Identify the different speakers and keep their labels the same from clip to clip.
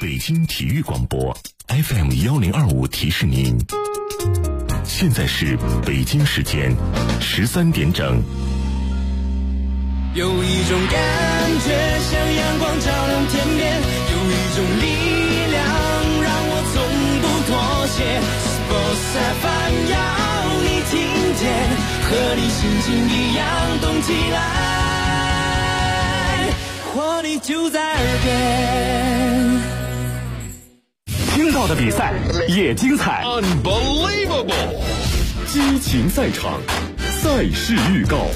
Speaker 1: 北京体育广播 FM1025提示您，现在是北京时间13点整。
Speaker 2: 有一种感觉像阳光照亮天边，有一种力量让我从不妥协。Sports FM 要你听见，和你心情一样动起来，活力就在耳边。
Speaker 3: 听到的比赛也精彩
Speaker 4: Unbelievable
Speaker 3: 激情赛场，赛事预告。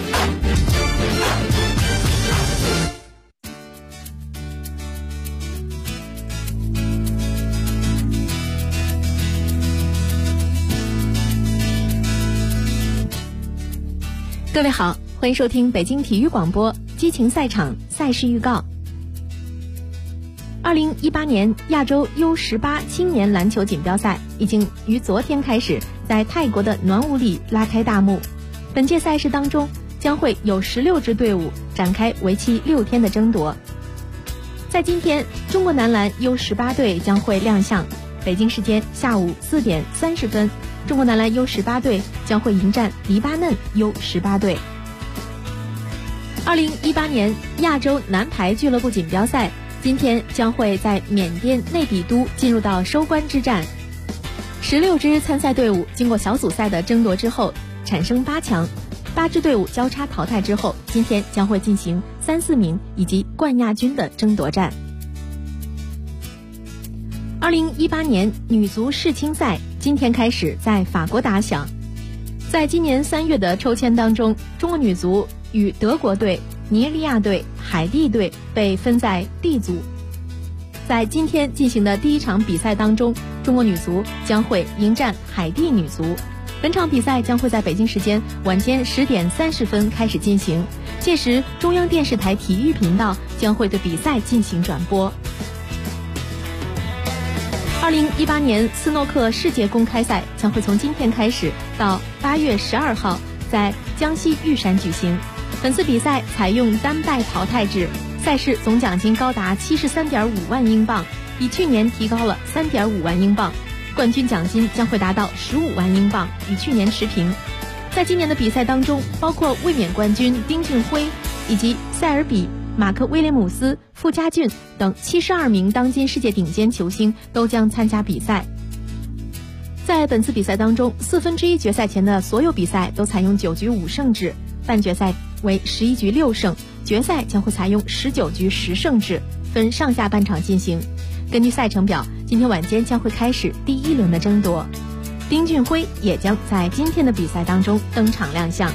Speaker 5: 各位好，欢迎收听北京体育广播激情赛场赛事预告。2018年亚洲 U18 青年篮球锦标赛已经于昨天开始在泰国的暖武里拉开大幕。本届赛事当中将会有16支队伍展开为期6天的争夺。在今天，中国男篮 U18 队将会亮相，北京时间下午4点30分，中国男篮 U18 队将会迎战黎巴嫩 U18 队。2018年亚洲男排俱乐部锦标赛今天将会在缅甸内比都进入到收官之战。16支参赛队伍经过小组赛的争夺之后产生8强，8支队伍交叉淘汰之后，今天将会进行3、4名以及冠亚军的争夺战。2018年女足世青赛今天开始在法国打响。在今年3月的抽签当中，中国女足与德国队、尼日利亚队、海地队被分在 D 组。在今天进行的第一场比赛当中，中国女足将会迎战海地女足。本场比赛将会在北京时间晚间10点30分开始进行，届时中央电视台体育频道将会对比赛进行转播。2018年斯诺克世界公开赛将会从今天开始到8月12号在江西玉山举行。本次比赛采用单败淘汰制，赛事总奖金高达73.5万英镑，比去年提高了3.5万英镑，冠军奖金将会达到15万英镑，与去年持平。在今年的比赛当中，包括卫冕冠军丁俊晖以及塞尔比、马克威廉姆斯、傅家俊等72名当今世界顶尖球星都将参加比赛。在本次比赛当中，1/4决赛前的所有比赛都采用9局5胜制，半决赛为11局6胜，决赛将会采用19局10胜制，分上下半场进行。根据赛程表，今天晚间将会开始第1轮的争夺，丁俊晖也将在今天的比赛当中登场亮相。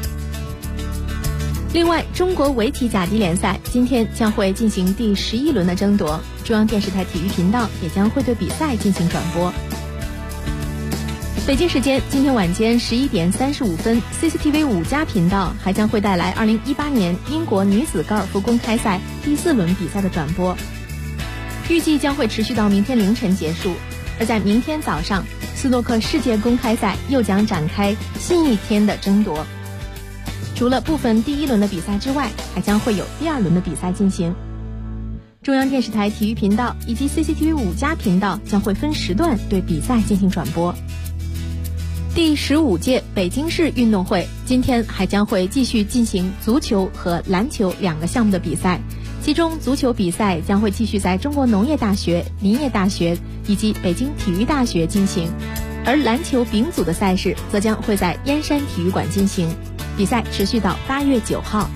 Speaker 5: 另外，中国围棋甲级联赛今天将会进行第11轮的争夺，中央电视台体育频道也将会对比赛进行转播。北京时间今天晚间11点35分 ，CCTV 5+频道还将会带来2018年英国女子高尔夫公开赛第4轮比赛的转播，预计将会持续到明天凌晨结束。而在明天早上，斯诺克世界公开赛又将展开新一天的争夺。除了部分第1轮的比赛之外，还将会有第2轮的比赛进行。中央电视台体育频道以及 CCTV 5+频道将会分时段对比赛进行转播。第15届北京市运动会今天还将会继续进行足球和篮球2个项目的比赛，其中足球比赛将会继续在中国农业大学、林业大学以及北京体育大学进行，而篮球丙组的赛事则将会在燕山体育馆进行，比赛持续到8月9号。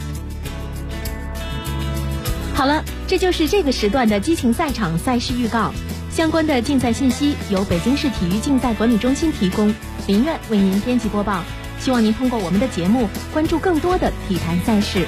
Speaker 5: 好了，这就是这个时段的激情赛场赛事预告。相关的竞赛信息由北京市体育竞赛管理中心提供，林苑为您编辑播报。希望您通过我们的节目关注更多的体坛赛事。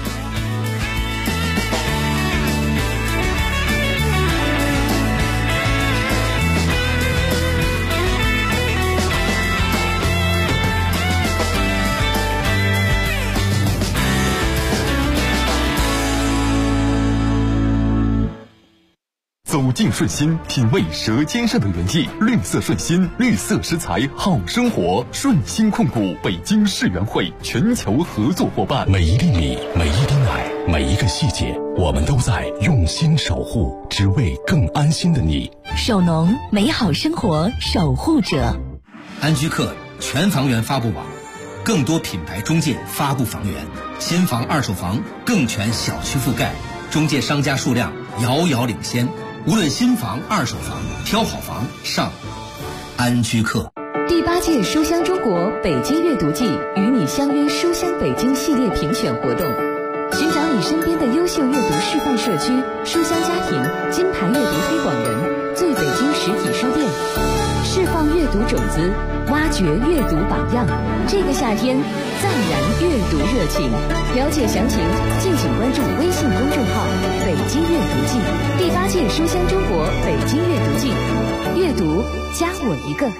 Speaker 3: 走进顺心，品味舌尖上的原意。绿色顺心，绿色食材好生活。顺心控股北京世园会全球合作伙伴。
Speaker 1: 每一粒米，每一滴奶，每一个细节， 我们都在用心守护，只为更安心的你。
Speaker 6: 首农，美好生活守护者。
Speaker 7: 安居客全房源发布网，更多品牌中介发布房源，新房二手房更全小区覆盖，中介商家数量遥遥领先。无论新房二手房，挑好房上安居客。
Speaker 6: 第8届书香中国北京阅读季与你相约书香北京系列评选活动，寻找你身边的优秀阅读示范社区、书香家庭、金牌阅读推广人、最北京实体书店，释放阅读种子，挖掘阅读榜样。这个夏天，暂燃阅读热情。了解详情，敬请关注微信公众号“北京阅读季”。第8届书香中国北京阅读季，阅读加我一个。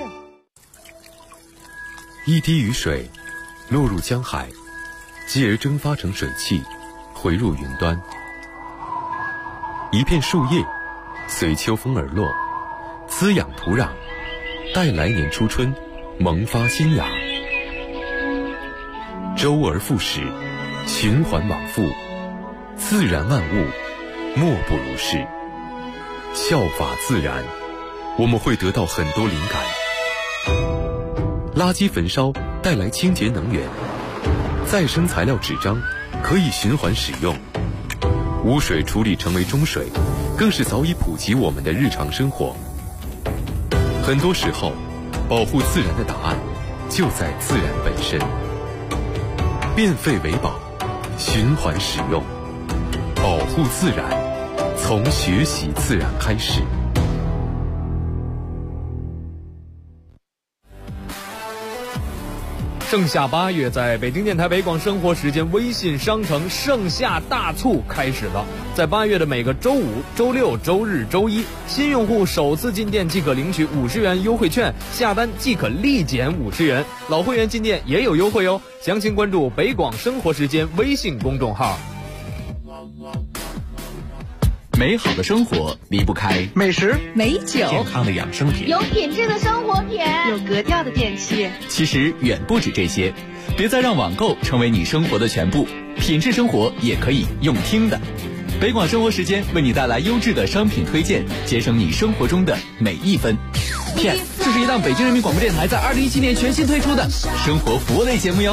Speaker 8: 一滴雨水落入江海，继而蒸发成水汽，回入云端。一片树叶随秋风而落，滋养土壤，待来年初春萌发新芽。周而复始，循环往复，自然万物莫不如是。效法自然，我们会得到很多灵感。垃圾焚烧带来清洁能源，再生材料纸张可以循环使用，污水处理成为中水，更是早已普及我们的日常生活。很多时候，保护自然的答案就在自然本身。变废为宝，循环使用，保护自然，从学习自然开始。
Speaker 9: 盛夏8月，在北京电台北广生活时间微信商城盛夏大促开始了。在8月的每个周5、周6、周日、周一，新用户首次进店即可领取50元优惠券，下单即可立减50元。老会员进店也有优惠哦，详情关注北广生活时间微信公众号。
Speaker 10: 美好的生活离不开
Speaker 11: 美食、
Speaker 6: 美酒、
Speaker 1: 健康的养生品，
Speaker 12: 有品质的生活品，
Speaker 11: 有格调的电器。
Speaker 10: 其实远不止这些，别再让网购成为你生活的全部，品质生活也可以用听的。北广生活时间为你带来优质的商品推荐，节省你生活中的每一分。P.S. 这是一档北京人民广播电台在2017年全新推出的生活服务类节目哟。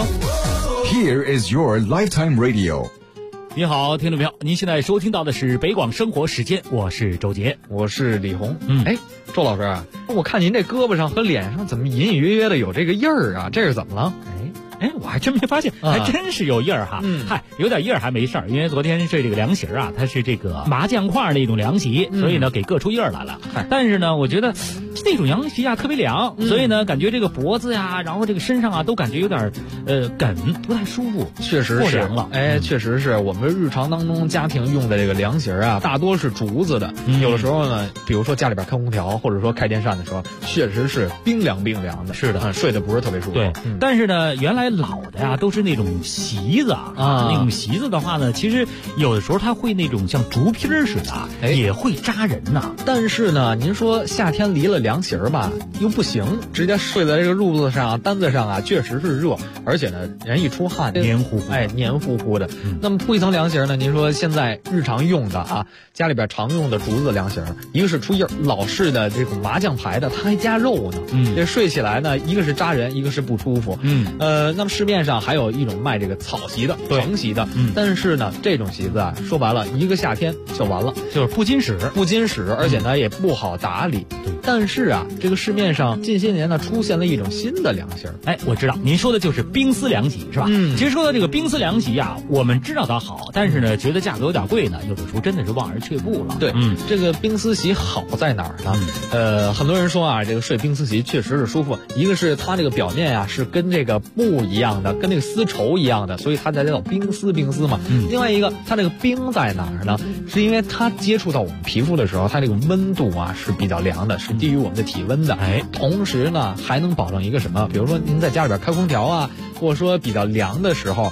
Speaker 13: Here is your lifetime radio。
Speaker 14: 你好，听众朋友，您现在收听到的是北广生活时间，我是周杰，
Speaker 9: 我是李红。周老师啊，我看您这胳膊上和脸上怎么隐隐约约的有这个印儿啊？这是怎么了？
Speaker 14: 我还真没发现，还真是有印儿哈。有点印儿还没事儿，因为昨天是这个凉席啊，它是这个麻酱块那种凉席，所以呢给硌出印儿来了。但是呢，我觉得那种凉席啊特别凉，所以呢感觉这个脖子呀，然后这个身上啊都感觉有点梗，不太舒服。
Speaker 9: 确实是
Speaker 14: 凉了，
Speaker 9: 确实是我们日常当中家庭用的这个凉席啊，大多是竹子的。有的时候呢，比如说家里边开空调或者说开电扇的时候，确实是冰凉的。
Speaker 14: 是的，
Speaker 9: 睡得不是特别舒服。
Speaker 14: 对，但是呢，原来老的呀都是那种席子啊，那种席子的话呢，其实有的时候它会那种像竹皮似的，也会扎人呐。
Speaker 9: 但是呢，您说夏天离了凉席吧，又不行，直接睡在这个褥子上、单子上啊，确实是热，而且呢，人一出汗
Speaker 14: 黏糊糊，
Speaker 9: 黏糊糊的。那么铺一层凉席呢，您说现在日常用的啊，家里边常用的竹子凉席，一个是出印儿，老式的这种麻酱牌的，它还加肉呢。这睡起来呢，一个是扎人，一个是不舒服。那么市面上还有一种卖这个草席的、藤席的，但是呢，这种席子啊，说白了，一个夏天就完了，
Speaker 14: 就是不经使，
Speaker 9: 而且呢也不好打理。但是啊，这个市面上近些年呢出现了一种新的凉席。
Speaker 14: 我知道您说的就是冰丝凉席是吧？其实说到这个冰丝凉席啊，我们知道它好，但是呢觉得价格有点贵呢，有的时候真的是望而却步了。
Speaker 9: 对，这个冰丝席好在哪儿呢？很多人说啊，这个睡冰丝席确实是舒服，一个是它这个表面啊是跟这个布一样的，跟那个丝绸一样的，所以它才叫冰丝嘛。另外一个，它这个冰在哪儿呢？是因为它接触到我们皮肤的时候，它这个温度啊是比较凉的，是低于我们的体温的。同时呢还能保证一个什么？比如说您在家里边开空调啊，或者说比较凉的时候，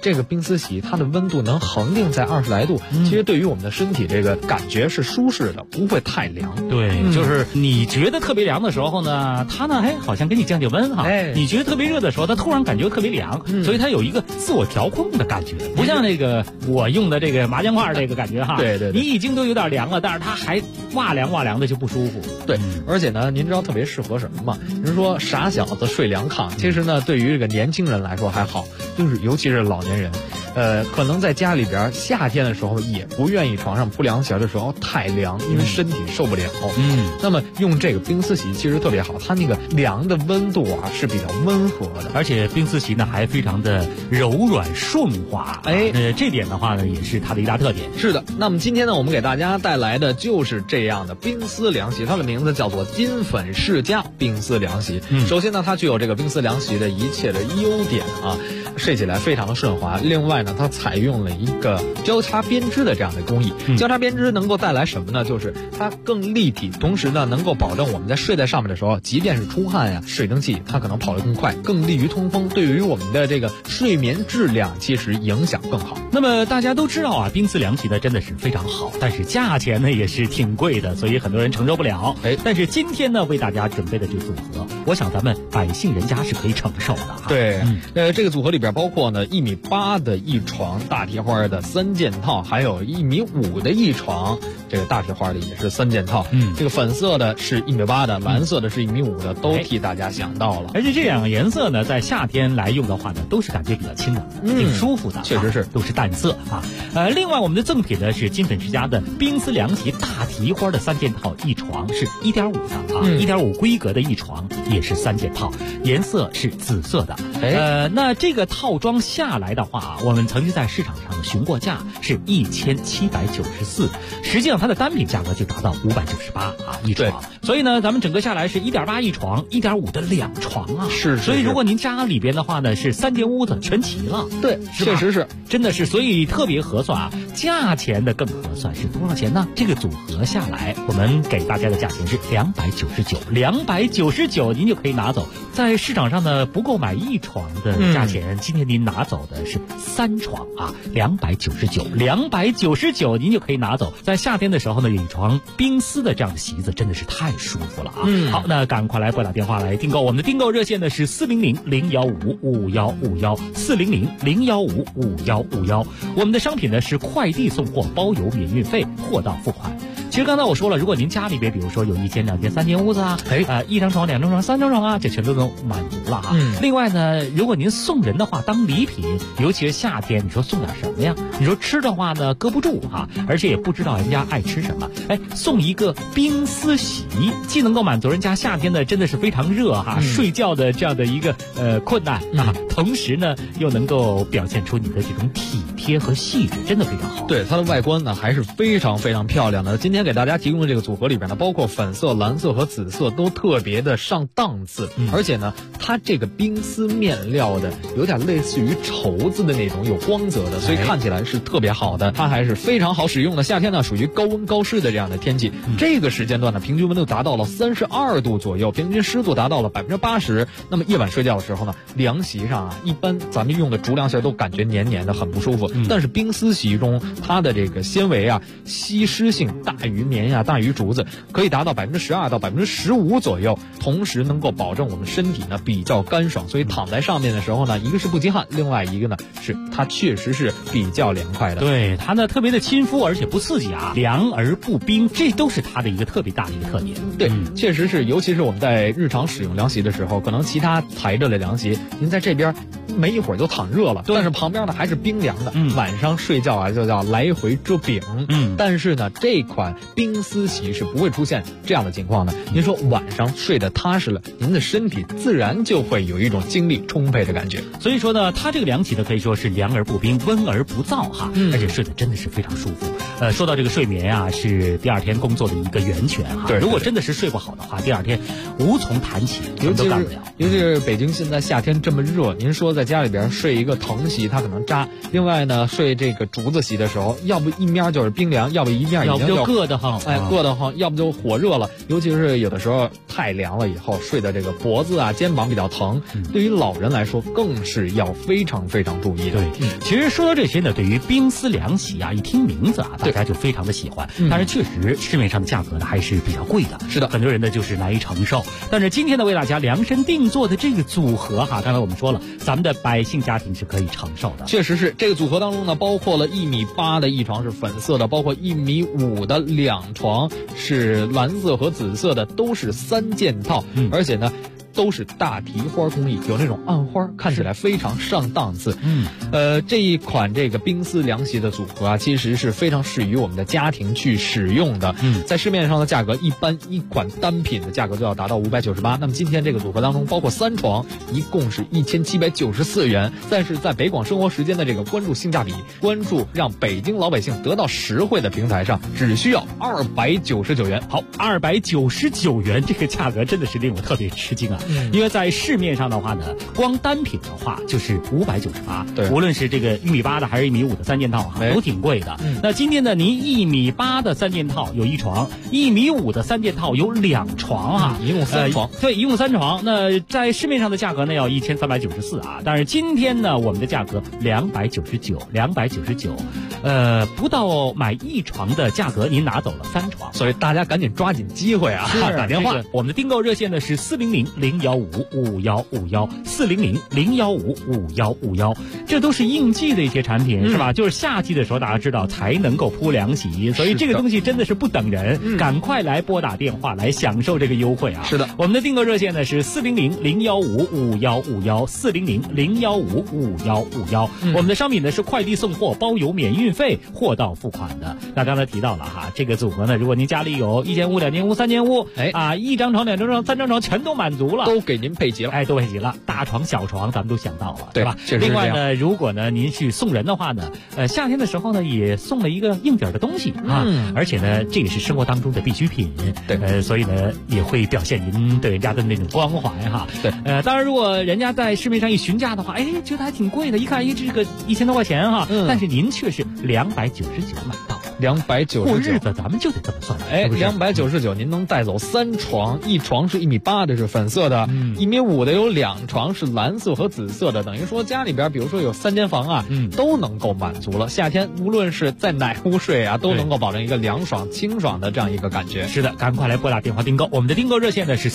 Speaker 9: 这个冰丝席它的温度能恒定在20来度，其实对于我们的身体这个感觉是舒适的，不会太凉。
Speaker 14: 对，就是你觉得特别凉的时候呢，它呢好像给你降温哈。你觉得特别热的时候，它突然感觉特别凉，所以它有一个自我调控的感觉，不像那个我用的这个麻将块这个感觉哈。
Speaker 9: 对，
Speaker 14: 你已经都有点凉了，但是它还哇凉的就不舒服。
Speaker 9: 对，而且呢，您知道特别适合什么吗？您说傻小子睡凉炕，其实呢，对于这个年轻人来说还好，就是尤其是老年人，可能在家里边夏天的时候也不愿意床上铺凉席的时候太凉，因为身体受不了。那么用这个冰丝席其实特别好，它那个凉的温度啊是比较温和的，
Speaker 14: 而且冰丝席呢还非常的柔软顺滑。这点的话呢也是它的一大特点。
Speaker 9: 是的，那么今天呢我们给大家带来的就是这样的冰丝凉席，它的名字叫做金粉世家冰丝凉席。首先呢它具有这个冰丝凉席的一切的优点啊，睡起来非常的顺滑。另外呢它采用了一个交叉编织的这样的工艺，交叉编织能够带来什么呢？就是它更立体，同时呢能够保证我们在睡在上面的时候，即便是出汗呀，水蒸气它可能跑得更快，更利于通风，对于我们的这个睡眠质量其实影响更好。
Speaker 14: 那么大家都知道啊，冰丝凉席呢真的是非常好，但是价钱呢也是挺贵的，所以很多人承受不了。但是今天呢为大家准备的这个组合，我想咱们百姓人家是可以承受的啊。
Speaker 9: 对，这个组合里边包括呢1.8米的一床大提花的3件套，还有1.5米的一床这个大提花的也是3件套。这个粉色的是1.8米的，蓝色的是1.5米的，都替大家想到了。
Speaker 14: 而且这两个颜色呢，在夏天来用的话呢，都是感觉比较清冷，挺舒服的。
Speaker 9: 确实是，
Speaker 14: 都是淡色啊。另外我们的赠品呢是金粉世家的冰丝凉席大提花的3件套，一床是1.5的啊，1.5规格的一床也是3件套，颜色是紫色的。那这个套装下来的话啊，我们曾经在市场上询过价是1794，实际上它的单品价格就达到598啊一床。所以呢，咱们整个下来是1.8一床，1.5的2床啊。
Speaker 9: 是。
Speaker 14: 所以如果您家里边的话呢，是3间屋子全齐了。
Speaker 9: 对，确实是，
Speaker 14: 真的是，所以特别合算啊。价钱的更合算是多少钱呢？这个组合下来，我们给大家的价钱是299，您就可以拿走。在市场上呢，不购买一床的价钱，今天您拿走的是3床啊，299，您就可以拿走。在夏天的时候呢，有一床冰丝的这样的席子，真的是太舒服了啊。好，那赶快来拨打电话来订购，我们的订购热线呢是400-015-5151，400-015-5151。我们的商品呢是快递送货，包邮免运费，货到付款。其实刚才我说了，如果您家里边比如说有1间、2间、3间屋子啊，一张床、2张床、3张床啊，这全都能满足了啊。另外呢，如果您送人的话，当礼品，尤其是夏天，你说送点什么呀？你说吃的话呢，搁不住啊，而且也不知道人家爱吃什么。送一个冰丝席，既能够满足人家夏天的真的是非常热哈，睡觉的这样的一个困难啊，同时呢又能够表现出你的这种体贴和细致，真的非常好。
Speaker 9: 对，它的外观呢还是非常非常漂亮的。今天给大家提供的这个组合里边呢，包括粉色、蓝色和紫色都特别的上档次，而且呢，它这个冰丝面料的有点类似于绸子的那种有光泽的，所以看起来是特别好的。它还是非常好使用的。夏天呢属于高温高湿的这样的天气，这个时间段呢平均温度达到了32度左右，平均湿度达到了80%。那么夜晚睡觉的时候呢，凉席上啊，一般咱们用的竹凉席都感觉黏黏的，很不舒服。但是冰丝席中它的这个纤维啊，吸湿性大于棉呀，大于竹子，可以达到12%到15%左右，同时能够保证我们身体呢比较干爽，所以躺在上面的时候呢，一个是不积汗，另外一个呢是它确实是比较凉快的。
Speaker 14: 对，它呢特别的亲肤，而且不刺激啊，凉而不冰，这都是它的一个特别大的一个特点。
Speaker 9: 对，确实是，尤其是我们在日常使用凉席的时候，可能其他材质的凉席，您在这边没一会儿就躺热了，但是旁边呢还是冰凉的，晚上睡觉啊就叫来回遮饼。但是呢，这款冰丝席是不会出现这样的情况的。您说晚上睡得踏实了，您的身体自然就会有一种精力充沛的感觉。
Speaker 14: 所以说呢，它这个凉席呢可以说是凉而不冰，温而不燥哈，而且睡得真的是非常舒服。说到这个睡眠啊，是第二天工作的一个源泉哈。对，如果真的是睡不好的话，第二天无从谈起，什么都干不了。
Speaker 9: 尤其是北京现在夏天这么热，您说在家里边睡一个藤席，它可能扎；另外呢，睡这个竹子席的时候，要不一面就是冰凉，要不一面已经就硌
Speaker 14: 得慌，
Speaker 9: 硌得慌，要不就火热了，尤其是有的时候太凉了以后，睡的这个脖子啊、肩膀比较疼，对于老人来说更是要非常非常注意的。
Speaker 14: 对，其实说到这些呢，对于冰丝凉席啊，一听名字啊，大家就非常的喜欢，但是确实市面上的价格呢还是比较贵的，
Speaker 9: 是的，
Speaker 14: 很多人呢就是难以承受。但是今天呢，为大家量身定做的这个组合哈，刚才我们说了，咱们的百姓家庭是可以承受的。
Speaker 9: 确实是，这个组合当中呢，包括了1.8米的一床是粉色的，包括1.5米的2床是蓝色和紫色的，都是3件套，而且呢都是大提花工艺，有那种暗花，看起来非常上档次。这一款这个冰丝凉席的组合啊，其实是非常适于我们的家庭去使用的。在市面上的价格，一般一款单品的价格就要达到598。那么今天这个组合当中，包括3床，一共是1794元。但是在北广生活时间的这个关注性价比、关注让北京老百姓得到实惠的平台上，只需要299元。
Speaker 14: 好，299元这个价格真的是令我特别吃惊啊！因为在市面上的话呢，光单品的话就是598，
Speaker 9: 对，
Speaker 14: 无论是这个1.8米的还是1.5米的3件套哈，都挺贵的。那今天呢，您1.8米的3件套有1床，1.5米的3件套有2床啊，
Speaker 9: 一共3床。
Speaker 14: 对，一共3床。那在市面上的价格呢要1394啊，但是今天呢，我们的价格299，不到买1床的价格，您拿走了3床，
Speaker 9: 所以大家赶紧抓紧机会啊，
Speaker 14: 打电话。我们的订购热线呢是400-015-5151，400-015-5151，这都是应季的一些产品，是吧？就是夏季的时候，大家知道才能够铺凉席，所以这个东西真的是不等人，赶快来拨打电话来享受这个优惠啊！
Speaker 9: 是的，
Speaker 14: 我们的订购热线呢是400-015-5151，400-015-5151，我们的商品呢是快递送货，包邮免运费，货到付款的。那刚才提到了哈，这个组合呢，如果您家里有1间屋、2间屋、3间屋，1张床、2张床、3张床全都满足了，
Speaker 9: 都给您配齐了，
Speaker 14: 都配齐了，大床小床咱们都想到了，
Speaker 9: 对
Speaker 14: 吧？
Speaker 9: 确实是这样。
Speaker 14: 另外呢，如果呢您去送人的话呢，夏天的时候呢也送了一个应景的东西啊，而且呢这也是生活当中的必需品，
Speaker 9: 对，
Speaker 14: 所以呢也会表现您对人家的那种关怀哈。
Speaker 9: 对，
Speaker 14: 当然如果人家在市面上一询价的话，觉得还挺贵的，一看这个1000多块钱哈，但是您却是299买到。
Speaker 9: 299，
Speaker 14: 过日子咱们就得这么算
Speaker 9: ，299您能带走3床，一床是1.8米的是粉色的，1.5米的有2床是蓝色和紫色的，等于说家里边比如说有3间房啊，都能够满足了。夏天无论是在哪屋睡啊，都能够保证一个凉爽清爽的这样一个感觉。
Speaker 14: 是的，赶快来拨打电话订购，我们的订购热线呢是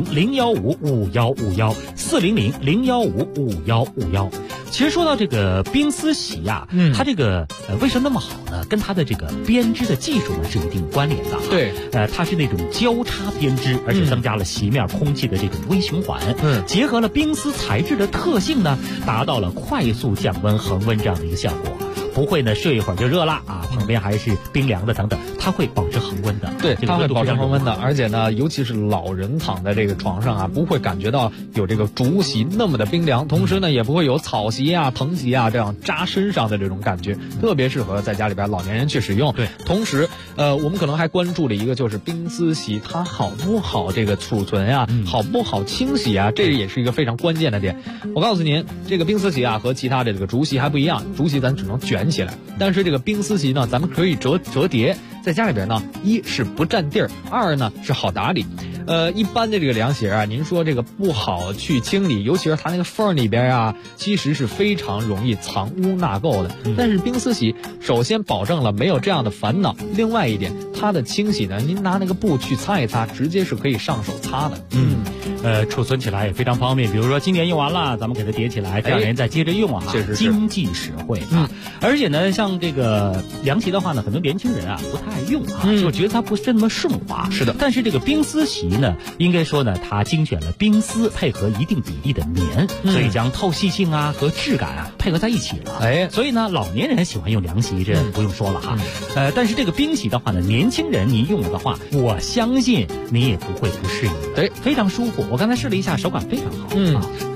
Speaker 14: 400-015-5151，400-015-5151。其实说到这个冰丝席啊，它这个为什么那么好呢？跟它的这个编织的技术呢是有一定关联的。
Speaker 9: 对，
Speaker 14: 它是那种交叉编织，而且增加了席面空气的这种微循环，结合了冰丝材质的特性呢，达到了快速降温恒温这样的一个效果。不会呢睡一会儿就热了啊，旁边还是冰凉的等等，它会保持恒温的。
Speaker 9: 对，它会保持恒温的，而且呢，尤其是老人躺在这个床上啊，不会感觉到有这个竹席那么的冰凉，同时呢，也不会有草席啊、藤席啊这样扎身上的这种感觉，特别适合在家里边老年人去使用。
Speaker 14: 对，
Speaker 9: 同时我们可能还关注了一个，就是冰丝席它好不好这个储存啊，好不好清洗啊，这也是一个非常关键的点。我告诉您，这个冰丝席啊和其他的这个竹席还不一样，竹席咱只能卷起来，但是这个冰丝席呢，咱们可以折叠，在家里边呢，一是不占地儿，2呢是好打理。一般的这个凉席啊，您说这个不好去清理，尤其是它那个缝里边啊，其实是非常容易藏污纳垢的。但是冰丝席首先保证了没有这样的烦恼，另外一点，它的清洗呢，您拿那个布去擦一擦，直接是可以上手擦的。
Speaker 14: 储存起来也非常方便，比如说今年用完了，咱们给它叠起来，第2年再接着用啊，经济实惠啊。而且呢，像这个凉席的话呢，很多年轻人啊不太爱用啊，就觉得它不是那么顺滑。
Speaker 9: 是的，
Speaker 14: 但是这个冰丝席呢，应该说呢，它精选了冰丝配合一定比例的棉，所以将透气性啊和质感啊配合在一起了。所以呢，老年人喜欢用凉席，这不用说了哈。但是这个冰席的话呢，年轻人你用的话，我相信你也不会不适应。
Speaker 9: 对，
Speaker 14: 非常舒服。我刚才试了一下，手感非常好。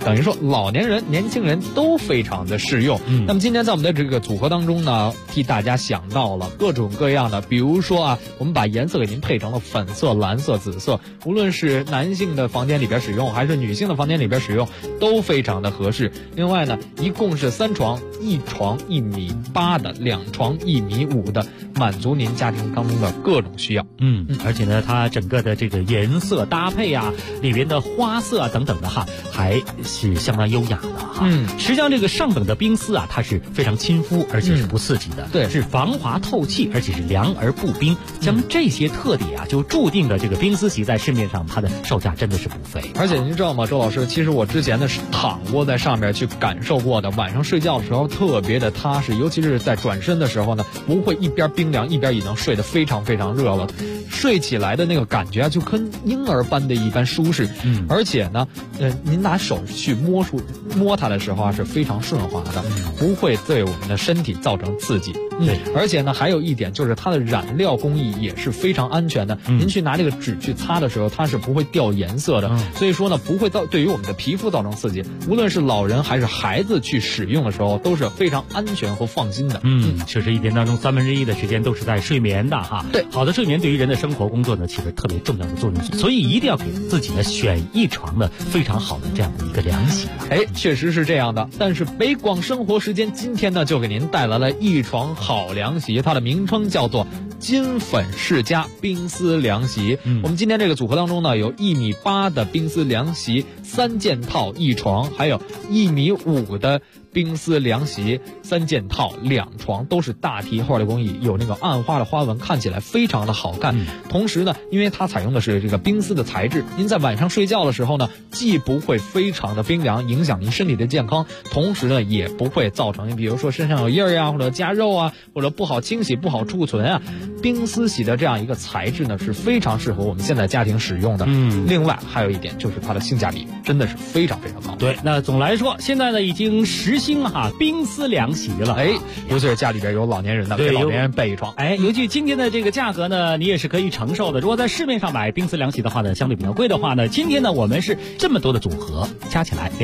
Speaker 9: 等于说老年人、年轻人都非常的适用。那么今天在我们的这个组合当中呢，替大家想到了各种各样的，比如说啊，我们把颜色给您配成了粉色、蓝色、紫色，无论是男性的房间里边使用，还是女性的房间里边使用，都非常的合适。另外呢，一共是3床，1床1.8米的，2床1.5米的，满足您家庭当中的各种需要。
Speaker 14: 而且呢，它整个的这个颜色搭配啊，里边的花色啊等等的哈，还是相当优雅的哈。实际上这个上等的冰丝啊，它是非常亲肤，而且是不刺激的，
Speaker 9: 对，
Speaker 14: 是防滑透气，而且是凉而不冰。将这些特点啊，就注定了这个冰丝席在市面上它的售价真的是不菲。
Speaker 9: 而且您知道吗，周老师，其实我之前呢是躺过在上面去感受过的，晚上睡觉的时候特别的踏实，尤其是在转身的时候呢，不会一边冰凉一边已经睡得非常非常热了，睡起来的那个感觉啊，就跟婴儿般的一般舒适。而且呢，您拿手去摸它的时候啊，是非常顺滑的，不会对我们的身体造成刺激。而且呢，还有一点就是它的染料工艺也是非常安全的。您去拿这个纸去擦的时候，它是不会掉颜色的。所以说呢，不会对于我们的皮肤造成刺激。无论是老人还是孩子去使用的时候，都是非常安全和放心的。
Speaker 14: 确实一天当中1/3的时间都是在睡眠的哈。
Speaker 9: 对，
Speaker 14: 好的睡眠对于人的生活工作呢，起着特别重要的作用，所以一定要给自己呢选一床呢非常好的这样的一个凉席。
Speaker 9: 确实是这样的。但是北广生活时间今天呢，就给您带来了一床好凉席，它的名称叫做金粉世家冰丝凉席。我们今天这个组合当中呢，有1.8米的冰丝凉席3件套1床，还有1.5米的冰丝凉席3件套2床，都是大提花的工艺，有那个暗花的花纹，看起来非常的好看。同时呢，因为它采用的是这个冰丝的材质，您在晚上睡觉的时候呢，既不会非常的冰凉，影响您身体的健康，同时呢，也不会造成比如说身上有印儿呀，或者夹肉啊，或者不好清洗、不好贮存啊。冰丝洗的这样一个材质呢，是非常适合我们现在家庭使用的。另外还有一点就是它的性价比真的是非常非常高。
Speaker 14: 对，那总来说，现在呢已经实行哈冰丝凉席了。
Speaker 9: 尤其是家里边有老年人的，给老年人备一床。
Speaker 14: 尤其今天的这个价格呢，你也是可以承受的。如果在市面上买冰丝凉席的话呢，相对比较贵的话呢，今天呢我们是这么多的组合，加起来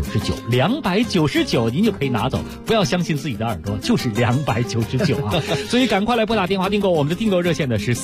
Speaker 14: 299，您就可以拿走。不要相信自己的耳朵，就是299啊！所以赶快来拨打电话订购，我们的订购热线呢是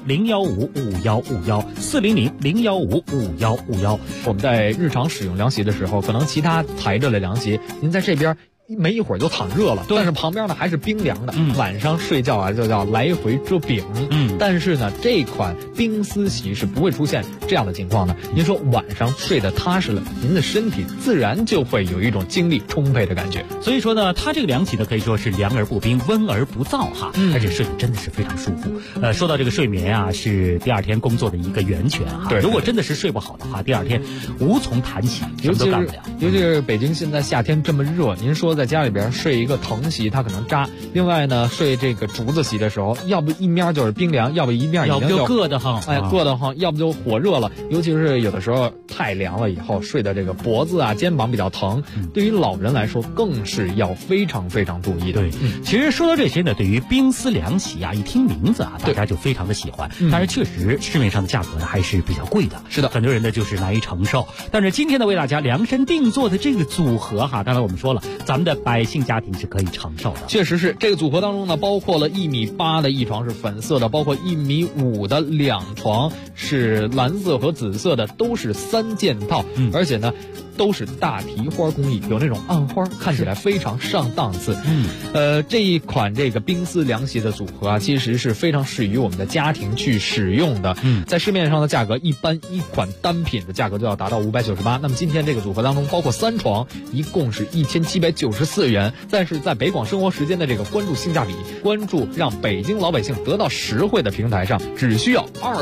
Speaker 14: 400-015-5151，400-015-5151。
Speaker 9: 我们在日常使用凉席的时候，可能其他材质的凉席，您在这边没一会儿就躺热了，但是旁边呢还是冰凉的。晚上睡觉啊就叫来回遮饼。但是呢，这款冰丝席是不会出现这样的情况的。您说晚上睡得踏实了，您的身体自然就会有一种精力充沛的感觉。
Speaker 14: 所以说呢，它这个凉席呢可以说是凉而不冰，温而不燥哈，而且睡得真的是非常舒服。说到这个睡眠啊，是第二天工作的一个源泉哈。如果真的是睡不好的话，第二天无从谈起，什么都干不了。
Speaker 9: 尤其是北京现在夏天这么热，您说在家里边睡一个藤席，它可能扎；另外呢，睡这个竹子席的时候，要不一面就是冰凉，要不一面已经就
Speaker 14: 硌得慌，
Speaker 9: 硌得慌，要不就火热了。尤其是有的时候太凉了以后，睡的这个脖子啊、肩膀比较疼，对于老人来说更是要非常非常注意的。
Speaker 14: 其实说到这些呢，对于冰丝凉席啊，一听名字啊，大家就非常的喜欢。但是确实市面上的价格呢还是比较贵的，
Speaker 9: 是的，
Speaker 14: 很多人呢就是难以承受。但是今天呢，为大家量身定做的这个组合哈，刚才我们说了，咱们的百姓家庭是可以承受的。
Speaker 9: 确实是，这个组合当中呢，包括了1.8米的1床是粉色的，包括1.5米的2床是蓝色和紫色的，都是3件套，而且呢都是大提花工艺，有那种暗花，看起来非常上档次。这一款这个冰丝凉席的组合啊，其实是非常适于我们的家庭去使用的。在市面上的价格，一般一款单品的价格就要达到598。那么今天这个组合当中，包括3床，一共是1794元。但是在北广生活时间的这个关注性价比、关注让北京老百姓得到实惠的平台上，只需要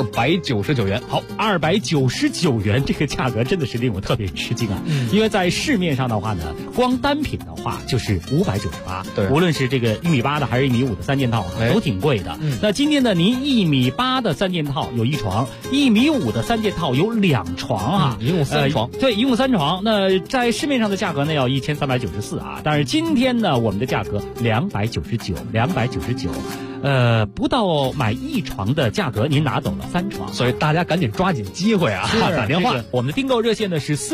Speaker 9: 299元。
Speaker 14: 好，299元这个价格真的是令我特别吃惊啊！因为在市面上的话呢，光单品的话就是598，
Speaker 9: 对，
Speaker 14: 无论是这个1.8米的还是1.5米的3件套都挺贵的。那今天呢，您1.8米的3件套有1床，1.5米的3件套有2床啊，
Speaker 9: 一共3床。
Speaker 14: 对，一共3床。那在市面上的价格呢要1394啊，但是今天呢，我们的价格299。 不到买1床的价格，您拿走了3床，
Speaker 9: 所以大家赶紧抓紧机会啊，打电话。
Speaker 14: 我们的订购热线呢是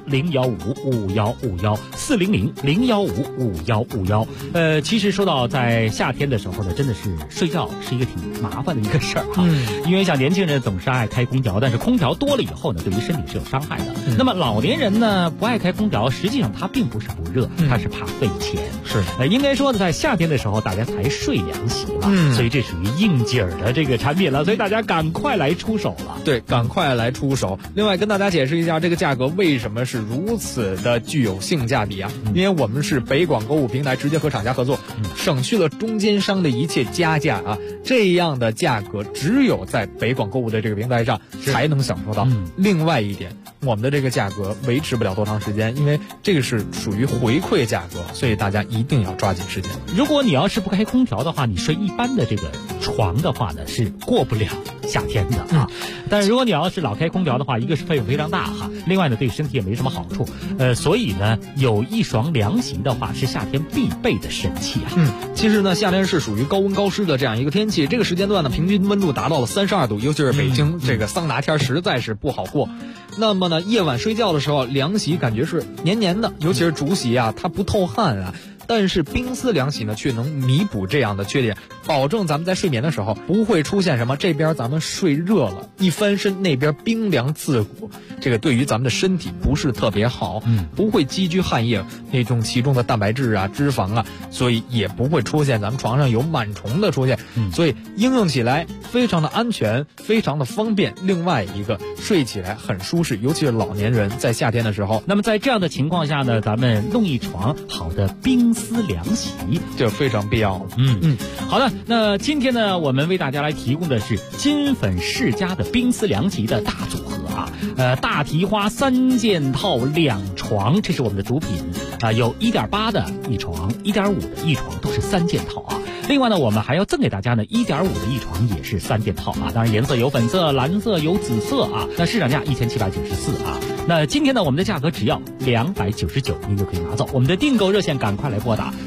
Speaker 14: 400-015-5151，400-015-5151。其实说到在夏天的时候呢，真的是睡觉是一个挺麻烦的一个事儿哈。因为像年轻人总是爱开空调，但是空调多了以后呢，对于身体是有伤害的。那么老年人呢不爱开空调，实际上他并不是不热，他是怕费钱。
Speaker 9: 是，
Speaker 14: 应该说呢，在夏天的时候大家才睡凉席嘛，所以这属于应景儿的这个产品了，所以大家赶快来出手了。
Speaker 9: 对，赶快来出手。另外跟大家解释一下，这个价格为什么是如此的具有性价比啊？因为我们是北广购物平台直接和厂家合作，省去了中间商的一切加价啊，这样的价格只有在北广购物的这个平台上才能享受到。另外一点，我们的这个价格维持不了多长时间，因为这个是属于回馈价格，所以大家一定要抓紧时间。
Speaker 14: 如果你要是不开空调的话，你睡一般的这个床的话呢，是过不了夏天的啊。但是如果你要是老开空调的话，一个是费用非常大哈，另外呢对身体也没什么好处。所以呢有一床凉席的话是夏天必备的神器啊。
Speaker 9: 其实呢夏天是属于高温高湿的这样一个天气，这个时间段呢平均温度达到了32度，尤其是北京这个桑拿天实在是不好过。那么呢夜晚睡觉的时候，凉席感觉是黏黏的，尤其是竹席啊，它不透汗啊。但是冰丝凉席呢却能弥补这样的缺点，保证咱们在睡眠的时候不会出现什么这边咱们睡热了一翻身那边冰凉刺骨，这个对于咱们的身体不是特别好，不会积聚汗液那种其中的蛋白质啊脂肪啊，所以也不会出现咱们床上有螨虫的出现，所以应用起来非常的安全，非常的方便。另外一个睡起来很舒适，尤其是老年人在夏天的时候。
Speaker 14: 那么在这样的情况下呢，咱们弄一床好的冰丝凉席
Speaker 9: 就非常必要了。
Speaker 14: 好的，那今天呢我们为大家来提供的是金粉世家的冰丝凉席的大组合啊，大提花3件套2床，这是我们的主品啊，有 1.8 的一床， 1.5 的一床，都是3件套啊。另外呢我们还要赠给大家呢 1.5 的一床，也是3件套啊，当然颜色有粉色、蓝色、有紫色啊。那市场价1794啊，那今天呢我们的价格只要299，您就可以拿走。我们的订购热线赶快来拨打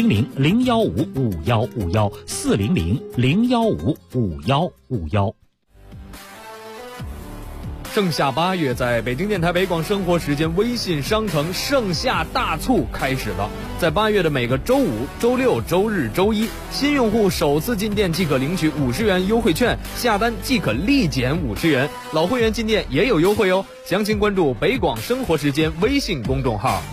Speaker 14: 400-015-5151 400-015-5151。
Speaker 9: 盛夏8月，在北京电台北广生活时间微信商城盛夏大促开始了。在8月的每个周5、周6、周日、周一，新用户首次进店即可领取50元优惠券，下单即可立减50元。老会员进店也有优惠哦，详情关注北广生活时间微信公众号。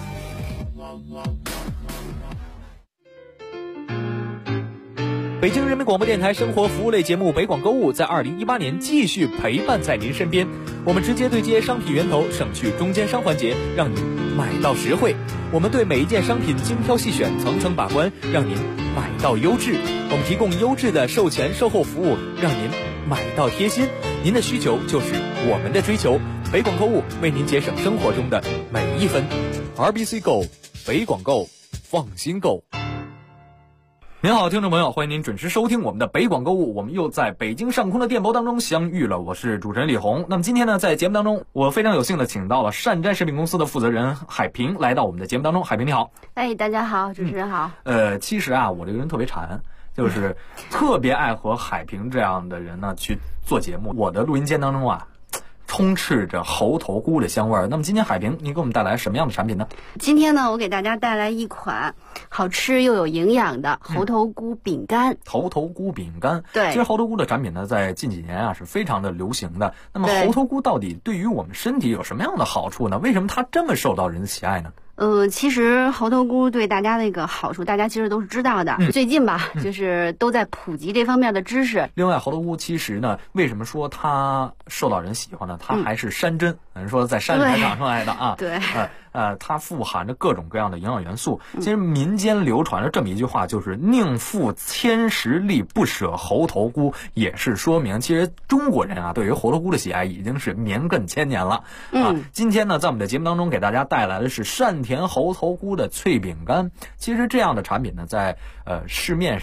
Speaker 9: 北京人民广播电台生活服务类节目北广购物在2018年继续陪伴在您身边，我们直接对接商品源头，省去中间商环节，让您买到实惠。我们对每一件商品精挑细选，层层把关，让您买到优质。我们提供优质的售前售后服务，让您买到贴心。您的需求就是我们的追求，北广购物为您节省生活中的每一分。RBC Go， 北广购，放心购。您好，听众朋友，欢迎您准时收听我们的北广购物，我们又在北京上空的电波当中相遇了，我是主持人李红。那么今天呢，在节目当中，我非常有幸的请到了善斋食品公司的负责人海平来到我们的节目当中。海平你好。
Speaker 12: 大家好，主持人好。
Speaker 9: 其实啊，我这个人特别馋，就是特别爱和海平这样的人呢去做节目。我的录音间当中啊，充斥着猴头菇的香味儿。那么今天海平，你给我们带来什么样的产品呢？
Speaker 12: 今天呢，我给大家带来一款好吃又有营养的猴头菇饼干。
Speaker 9: 猴头菇饼干，
Speaker 12: 对，
Speaker 9: 其实猴头菇的产品呢，在近几年啊是非常的流行的。那么猴头菇到底对于我们身体有什么样的好处呢？为什么它这么受到人的喜爱呢？
Speaker 12: 其实猴头菇对大家那个好处，大家其实都是知道的。最近吧，就是都在普及这方面的知识。
Speaker 9: 另外，猴头菇其实呢，为什么说它受到人喜欢呢？它还是山珍，人说在山里面长出来的啊。
Speaker 12: 对。
Speaker 9: 它富含着各种各样的营养元素。其实民间流传着这么一句话，就是宁负千时力，不舍猴头菇，也是说明其实中国人啊对于猴头菇的喜爱已经是绵亘千年了。今天呢，在我们的节目当中给大家带来的是善甜猴头菇的脆饼干。其实这样的产品呢，在市面上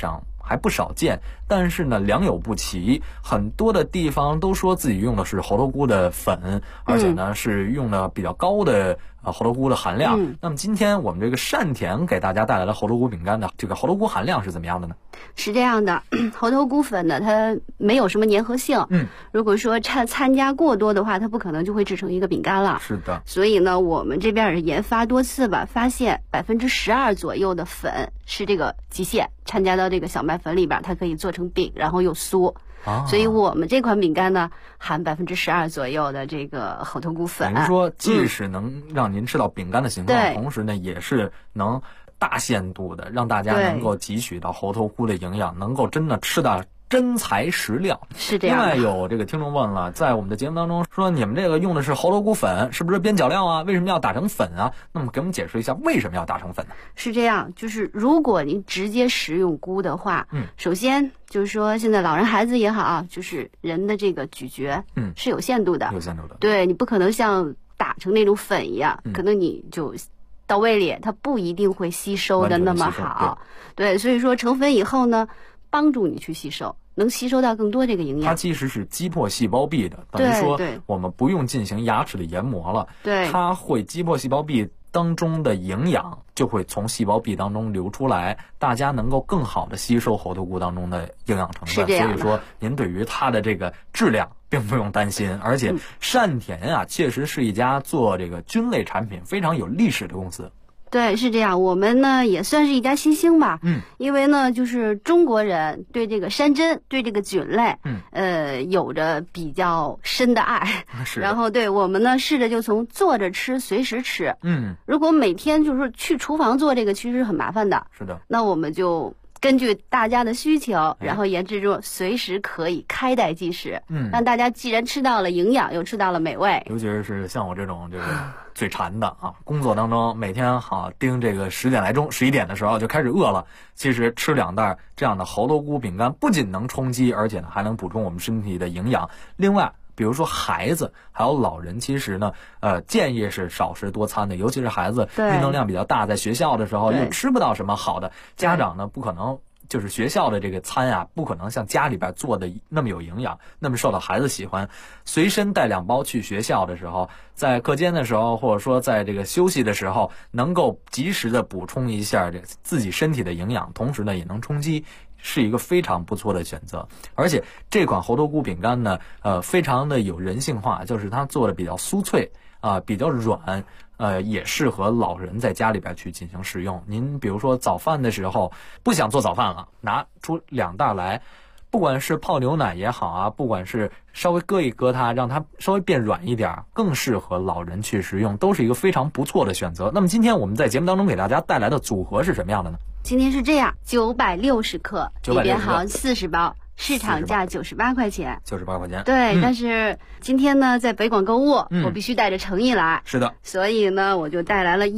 Speaker 15: 还不少见，但是呢良莠不齐，很多的地方都说自己用的是猴头菇的粉，而且呢是用了比较高的猴头菇的含量。那么今天我们这个善田给大家带来的猴头菇饼干的这个猴头菇含量是怎么样的呢？
Speaker 12: 是这样的，猴头菇粉呢，它没有什么粘合性。如果说参加过多的话，它不可能就会制成一个饼干了。
Speaker 15: 是的。
Speaker 12: 所以呢，我们这边也研发多次吧，发现12%左右的粉是这个极限，掺加到这个小麦粉里边，它可以做成饼，然后又酥。所以我们这款饼干呢，含12%左右的这个猴头菇粉。
Speaker 15: 等于说，既是能让您吃到饼干的形状，同时呢，也是能大限度的让大家能够汲取到猴头菇的营养，能够真的吃到真材实料。
Speaker 12: 是这样。
Speaker 15: 另外有这个听众问了，在我们的节目当中说，你们这个用的是猴头菇粉，是不是边角料啊？为什么要打成粉啊？那么给我们解释一下为什么要打成粉呢？
Speaker 12: 是这样，就是如果您直接食用菇的话，首先就是说现在老人孩子也好啊，就是人的这个咀嚼，是有限度的，
Speaker 15: 有限度的。
Speaker 12: 对，你不可能像打成那种粉一样，可能你就到胃里，它不一定会吸收的那么好。对，所以说成粉以后呢，帮助你去吸收，能吸收到更多这个营养。
Speaker 15: 它其实是击破细胞壁的，等于说我们不用进行牙齿的研磨了，它会击破细胞壁当中的营养，就会从细胞壁当中流出来，大家能够更好的吸收猴头菇当中的营养成分。所以说您对于它的这个质量并不用担心。而且善田啊，确实是一家做这个菌类产品非常有历史的公司。
Speaker 12: 对，是这样。我们呢也算是一家新兴吧，因为呢就是中国人对这个山珍、对这个菌类，有着比较深的爱。
Speaker 15: 是。
Speaker 12: 然后对我们呢试着就从坐着吃、随时吃。如果每天就是说去厨房做这个，其实很麻烦的。
Speaker 15: 是的。
Speaker 12: 那我们就根据大家的需求，然后研制出随时可以开袋即食，让大家既然吃到了营养，又吃到了美味。
Speaker 15: 尤其是像我这种这个嘴馋的啊，工作当中每天盯这个10点来钟、11点的时候就开始饿了。其实吃2袋这样的猴头菇饼干，不仅能充饥，而且呢还能补充我们身体的营养。另外，比如说孩子还有老人，其实呢，建议是少食多餐的，尤其是孩子运动量比较大，在学校的时候又吃不到什么好的，家长呢不可能。就是学校的这个餐啊，不可能像家里边做的那么有营养，那么受到孩子喜欢。随身带2包去学校的时候，在课间的时候，或者说在这个休息的时候，能够及时的补充一下这自己身体的营养，同时呢也能充饥，是一个非常不错的选择。而且这款猴头菇饼干呢，非常的有人性化，就是它做的比较酥脆啊，比较软。也适合老人在家里边去进行使用。您比如说早饭的时候不想做早饭了，拿出2袋来，不管是泡牛奶也好啊，不管是稍微搁一搁它，让它稍微变软一点，更适合老人去食用，都是一个非常不错的选择。那么今天我们在节目当中给大家带来的组合是什么样的呢？
Speaker 12: 今天是这样，960克，里边含40包。市场价98块钱
Speaker 15: ，98块钱。
Speaker 12: 对，但是今天呢，在北广购物，我必须带着诚意来。
Speaker 15: 是的，
Speaker 12: 所以呢，我就带来了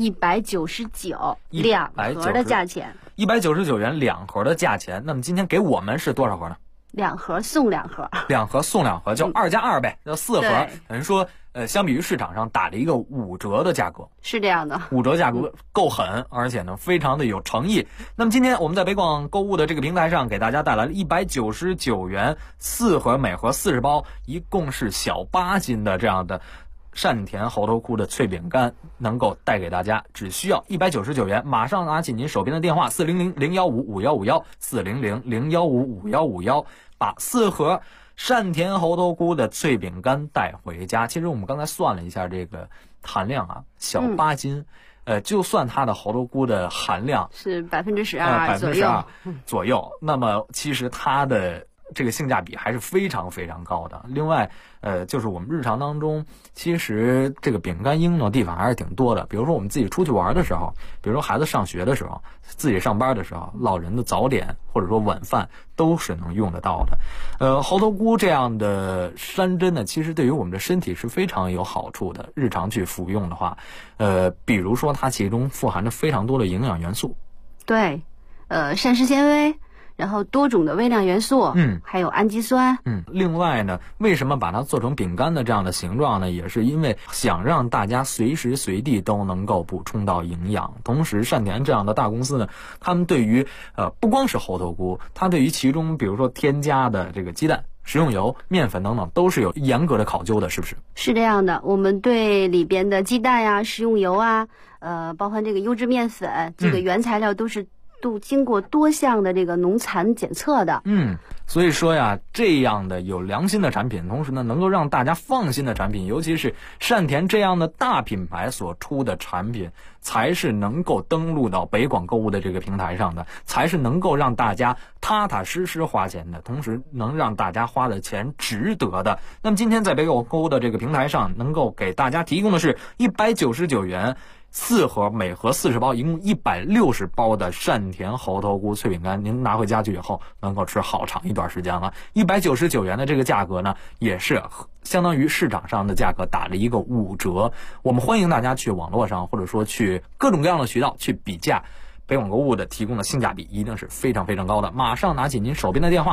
Speaker 12: 199两盒的价钱
Speaker 15: ，199元2盒的价钱。那么今天给我们是多少盒呢
Speaker 12: ？2盒送2盒
Speaker 15: ，2盒送2盒，就2加2呗，就4盒。等于说，相比于市场上打了一个5折的价格，
Speaker 12: 是这样的
Speaker 15: ，5折价格够狠，而且呢非常的有诚意。那么今天我们在北广购物的这个平台上给大家带来了199元4盒，每盒40包，一共是小8斤的这样的善田猴头菇的脆饼干，能够带给大家，只需要199元。马上拿起您手边的电话400-015-5151 400-015-5151，把4盒善田猴头菇的脆饼干带回家。其实我们刚才算了一下这个含量啊，小8斤，就算它的猴头菇的含量
Speaker 12: 是12%
Speaker 15: 左右，那么其实它的这个性价比还是非常非常高的。另外，就是我们日常当中，其实这个饼干应用的地方还是挺多的。比如说我们自己出去玩的时候，比如说孩子上学的时候，自己上班的时候，老人的早点或者说晚饭都是能用得到的。猴头菇这样的山珍呢，其实对于我们的身体是非常有好处的。日常去服用的话，比如说它其中富含着非常多的营养元素。
Speaker 12: 对，膳食纤维。 然后多种的微量元素，还有氨基酸。
Speaker 15: 另外呢，为什么把它做成饼干的这样的形状呢？也是因为想让大家随时随地都能够补充到营养。同时，善田这样的大公司呢，他们对于不光是猴头菇，它对于其中比如说添加的这个鸡蛋、食用油、面粉等等都是有严格的考究的，是不是？
Speaker 12: 是这样的，我们对里边的鸡蛋呀、食用油啊，包含这个优质面粉，这个原材料都经过多项的这个农残检测的。
Speaker 15: 所以说呀，这样的有良心的产品，同时呢能够让大家放心的产品，尤其是善田这样的大品牌所出的产品，才是能够登录到北广购物的这个平台上的，才是能够让大家踏踏实实花钱的，同时能让大家花的钱值得的。那么今天在北广购物的这个平台上，能够给大家提供的是199元4盒，每盒40包，一共160包的善田猴头菇脆饼干，您拿回家去以后能够吃好长一段时间了。199元的这个价格呢，也是相当于市场上的价格打了一个5折。我们欢迎大家去网络上或者说去各种各样的渠道去比价。北广购物的提供的性价比一定是非常非常高的。马上拿起您手边的电话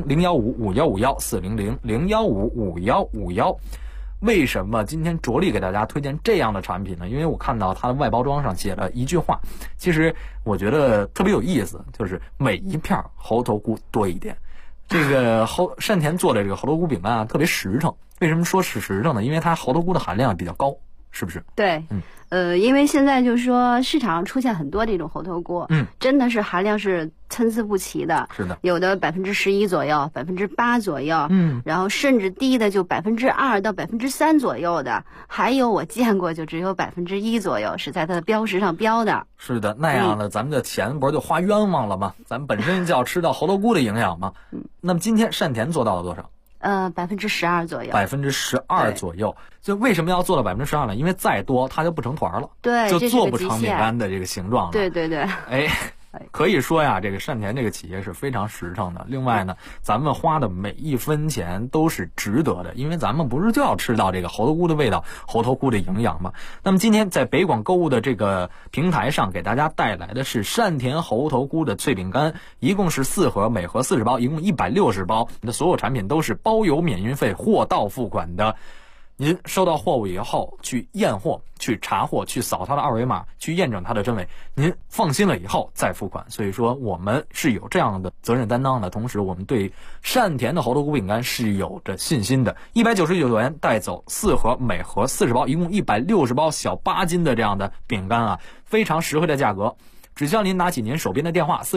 Speaker 15: 400-015-5151，400-015-5151。为什么今天着力给大家推荐这样的产品呢？因为我看到它的外包装上写了一句话，其实我觉得特别有意思，就是每一片猴头菇多一点。这个善田做的这个猴头菇饼干啊，特别实诚。为什么说是实诚呢？因为它猴头菇的含量比较高，是不是？
Speaker 12: 对，因为现在就是说市场上出现很多这种猴头菇，真的是含量是参差不齐的，
Speaker 15: 是的，
Speaker 12: 有的11%左右，8%左右，然后甚至低的就2%到3%左右的，还有我见过就只有1%左右，是在它的标识上标的。
Speaker 15: 是的，那样的咱们的钱不是就花冤枉了吗？咱们本身就要吃到猴头菇的营养嘛。那么今天善田做到了多少
Speaker 12: ？12%左右
Speaker 15: ，12%左右。就为什么要做到12%呢？因为再多它就不成团了，
Speaker 12: 对，
Speaker 15: 就做不成饼干的这个形状了。
Speaker 12: 对对对，
Speaker 15: 可以说呀，这个善田这个企业是非常实诚的。另外呢，咱们花的每一分钱都是值得的，因为咱们不是就要吃到这个猴头菇的味道、猴头菇的营养吗？那么今天在北广购物的这个平台上，给大家带来的是善田猴头菇的脆饼干，一共是4盒，每盒40包，一共160包。你的所有产品都是包邮免运费、货到付款的。您收到货物以后，去验货、去查货、去扫它的二维码，去验证它的真伪，您放心了以后再付款。所以说我们是有这样的责任担当的，同时我们对善田的猴头菇饼干是有着信心的。199元带走4盒，每盒40包，一共160包小8斤的这样的饼干啊，非常实惠的价格。只需要您拿起您手边的电话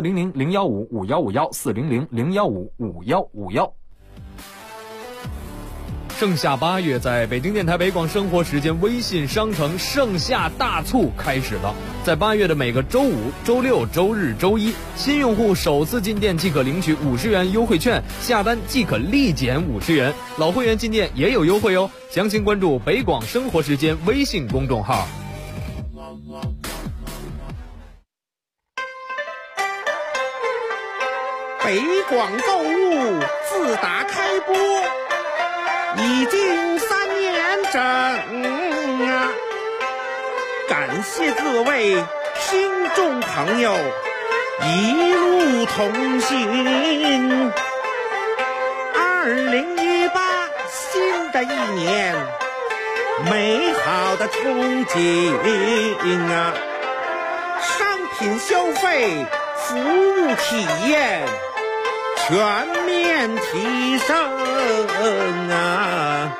Speaker 15: 400-015-5151，400-015-5151。
Speaker 16: 盛夏8月，在北京电台北广生活时间微信商城盛夏大促开始了。在8月的每个周五、周六、周日、周一，新用户首次进店即可领取50元优惠券，下单即可立减50元。老会员进店也有优惠哦。详情关注北广生活时间微信公众号。
Speaker 17: 北广购物自打开播已经3年整啊！感谢各位听众朋友一路同行。2018新的一年，美好的憧憬啊！商品消费、服务体验全面提升啊！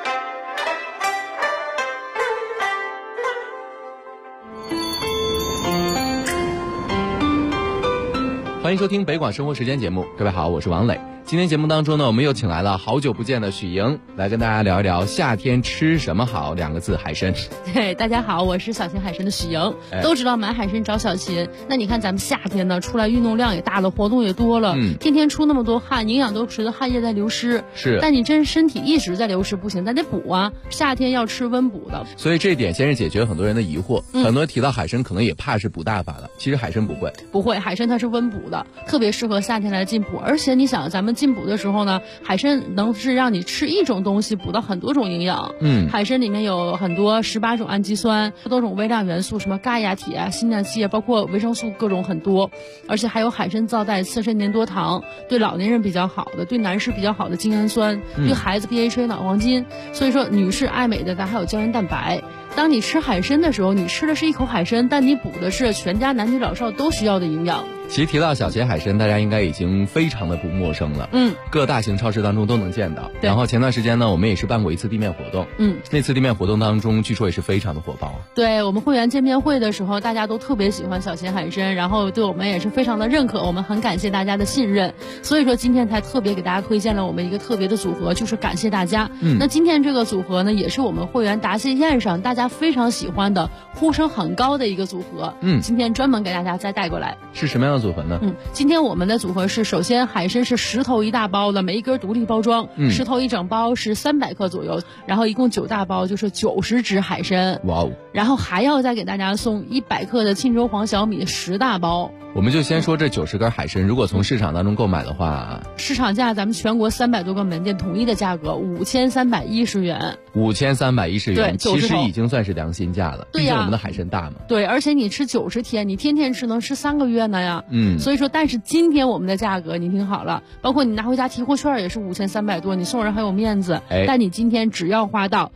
Speaker 10: 欢迎收听北广生活时间节目，各位好，我是王磊。今天节目当中呢，我们又请来了好久不见的许莹，来跟大家聊一聊夏天吃什么好，2个字，海参。
Speaker 18: 对，大家好，我是小秦海参的许莹。都知道买海参找小秦，那你看咱们夏天呢，出来运动量也大了，活动也多了，天天出那么多汗，营养都随着汗液在流失。
Speaker 10: 是，
Speaker 18: 但你真身体一直在流失不行，咱得补啊。夏天要吃温补的，
Speaker 10: 所以这一点先是解决很多人的疑惑。很多人提到海参，可能也怕是补大法的，其实海参不会，
Speaker 18: 海参它是温补的，特别适合夏天来进补。而且你想，咱们们进补的时候呢，海参能是让你吃一种东西补到很多种营养。海参里面有很多18种氨基酸，多种微量元素，什么钙呀、铁啊、锌啊、硒啊，包括维生素各种很多，而且还有海参皂带刺身粘多糖，对老年人比较好的，对男士比较好的精氨酸，对孩子 DHA 脑黄金。所以说女士爱美的，咱还有胶原蛋白。当你吃海参的时候，你吃的是一口海参，但你补的是全家男女老少都需要的营养。
Speaker 19: 其实提到小型海参，大家应该已经非常的不陌生了。各大型超市当中都能见到。然后前段时间呢，我们也是办过一次地面活动。那次地面活动当中，据说也是非常的火爆啊。
Speaker 18: 对，我们会员见面会的时候，大家都特别喜欢小型海参，然后对我们也是非常的认可，我们很感谢大家的信任。所以说今天才特别给大家推荐了我们一个特别的组合，就是感谢大家。那今天这个组合呢，也是我们会员答谢宴上大家非常喜欢的、呼声很高的一个组合。今天专门给大家再带过来。
Speaker 19: 是什么样的组合呢？
Speaker 18: 今天我们的组合是，首先海参是10头1大包的，每一根独立包装，10头1整包是300克左右，然后一共9大包就是90只海参。
Speaker 19: 哇哦！
Speaker 18: 然后还要再给大家送100克的沁州黄小米10大包。
Speaker 19: 我们就先说这90根海参，如果从市场当中购买的话，
Speaker 18: 市场价咱们全国300多个门店统一的价格5310元。
Speaker 19: 5310元，
Speaker 18: 对，
Speaker 19: 其实已经算是良心价了。
Speaker 18: 对呀，
Speaker 19: 毕竟我们的海参大嘛。
Speaker 18: 对，而且你吃90天，你天天吃能吃3个月呢呀。所以说，但是今天我们的价格你听好了，包括你拿回家提货券也是5300多，你送人很有面子。但你今天只要花到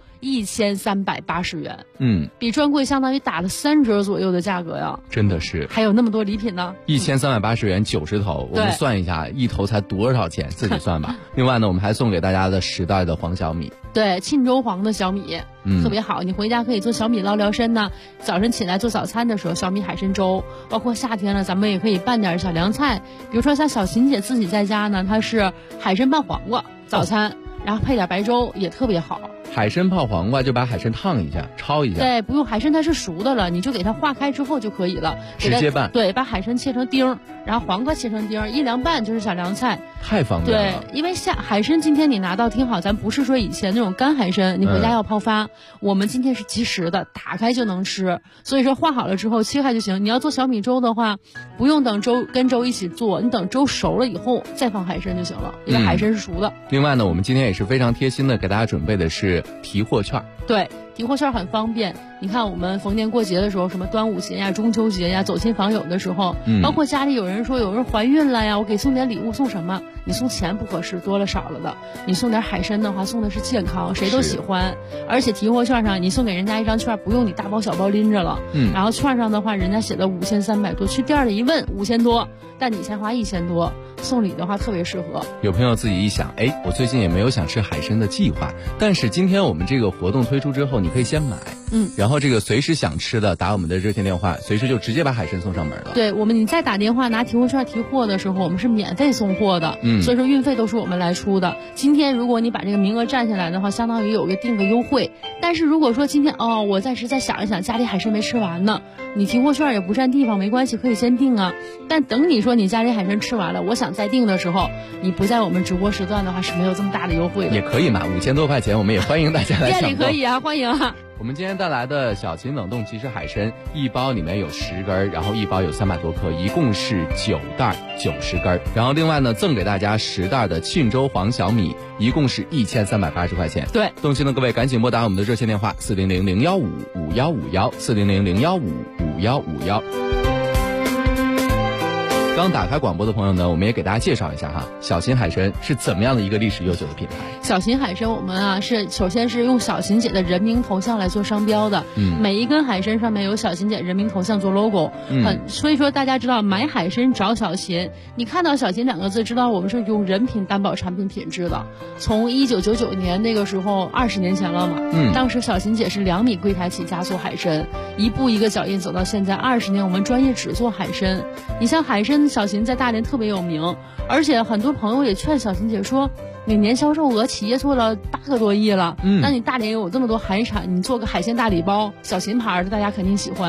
Speaker 18: 1380元，比专柜相当于打了3折左右的价格呀，
Speaker 19: 真的是。
Speaker 18: 还有那么多礼品呢
Speaker 19: ，1380元90头，我们算一下一头才多少钱，自己算吧。另外呢，我们还送给大家的10袋的黄小米，
Speaker 18: 对，沁州黄的小米，特别好，你回家可以做小米捞参呢。早晨起来做早餐的时候，小米海参粥，包括夏天了，咱们也可以拌点小凉菜，比如说像小琴姐自己在家呢，她是海参拌黄瓜早餐，然后配点白粥也特别好。
Speaker 19: 海参泡黄瓜就把海参烫一下，焯一下。
Speaker 18: 对，不用，海参它是熟的了，你就给它化开之后就可以了，
Speaker 19: 直接拌。
Speaker 18: 对，把海参切成丁，然后黄瓜切成丁，一凉拌就是小凉菜，
Speaker 19: 太方便了。
Speaker 18: 对，因为海参今天你拿到，听好，咱不是说以前那种干海参，你回家要泡发，我们今天是即食的，打开就能吃。所以说化好了之后切开就行。你要做小米粥的话，不用等粥跟粥一起做，你等粥熟了以后再放海参就行了，因为海参是熟的。
Speaker 19: 另外呢，我们今天也是非常贴心的给大家准备的是提货券。
Speaker 18: 对，提货券很方便。你看我们逢年过节的时候，什么端午节呀、中秋节呀，走亲访友的时候，包括家里有人说有人怀孕了呀，我给送点礼物，送什么？你送钱不合适，多了少了的。你送点海参的话，送的是健康，谁都喜欢。而且提货券上你送给人家一张券，不用你大包小包拎着了。然后券上的话，人家写的5300多，去店里一问5000多，但你才花1000多，送礼的话特别适合。
Speaker 19: 有朋友自己一想，哎，我最近也没有想吃海参的计划，但是今天我们这个活动推出之后，你可以先买，然后这个随时想吃的打我们的热线电话，随时就直接把海参送上门了。
Speaker 18: 对，你再打电话拿提货券提货的时候，我们是免费送货的，所以说运费都是我们来出的。今天如果你把这个名额占下来的话，相当于有个定个优惠。但是如果说今天我暂时再想一想，家里海参没吃完呢，你提货券也不占地方，没关系，可以先定啊。但等你说你家里海参吃完了，我想再定的时候，你不在我们直播时段的话是没有这么大的优惠的。
Speaker 19: 也可以嘛，5000多块钱，我们也欢迎大家来抢购。
Speaker 18: 店里可以啊，欢迎啊。
Speaker 19: 我们今天带来的小秦冷冻即食海参，一包里面有10根，然后一包有300多克，一共是9袋90根。然后另外呢，赠给大家10袋的沁州黄小米，一共是1380块钱。
Speaker 18: 对，
Speaker 19: 动心的各位赶紧拨打我们的热线电话400-015-5151，400-015-5151。刚打开广播的朋友呢，我们也给大家介绍一下哈，小秦海参是怎么样的一个历史悠久的品牌。
Speaker 18: 小秦海参我们是首先是用小秦姐的人名头像来做商标的，每一根海参上面有小秦姐人名头像做 logo，所以说大家知道买海参找小秦，你看到小秦2个字，知道我们是用人品担保产品品质的。从1999年那个时候20年前了嘛，当时小秦姐是2米柜台起家做海参，一步一个脚印走到现在20年，我们专业只做海参。你像海参小秦在大连特别有名，而且很多朋友也劝小秦姐说，你年销售额企业做了8个多亿了，那你大连有这么多海产，你做个海鲜大礼包，小秦牌的大家肯定喜欢。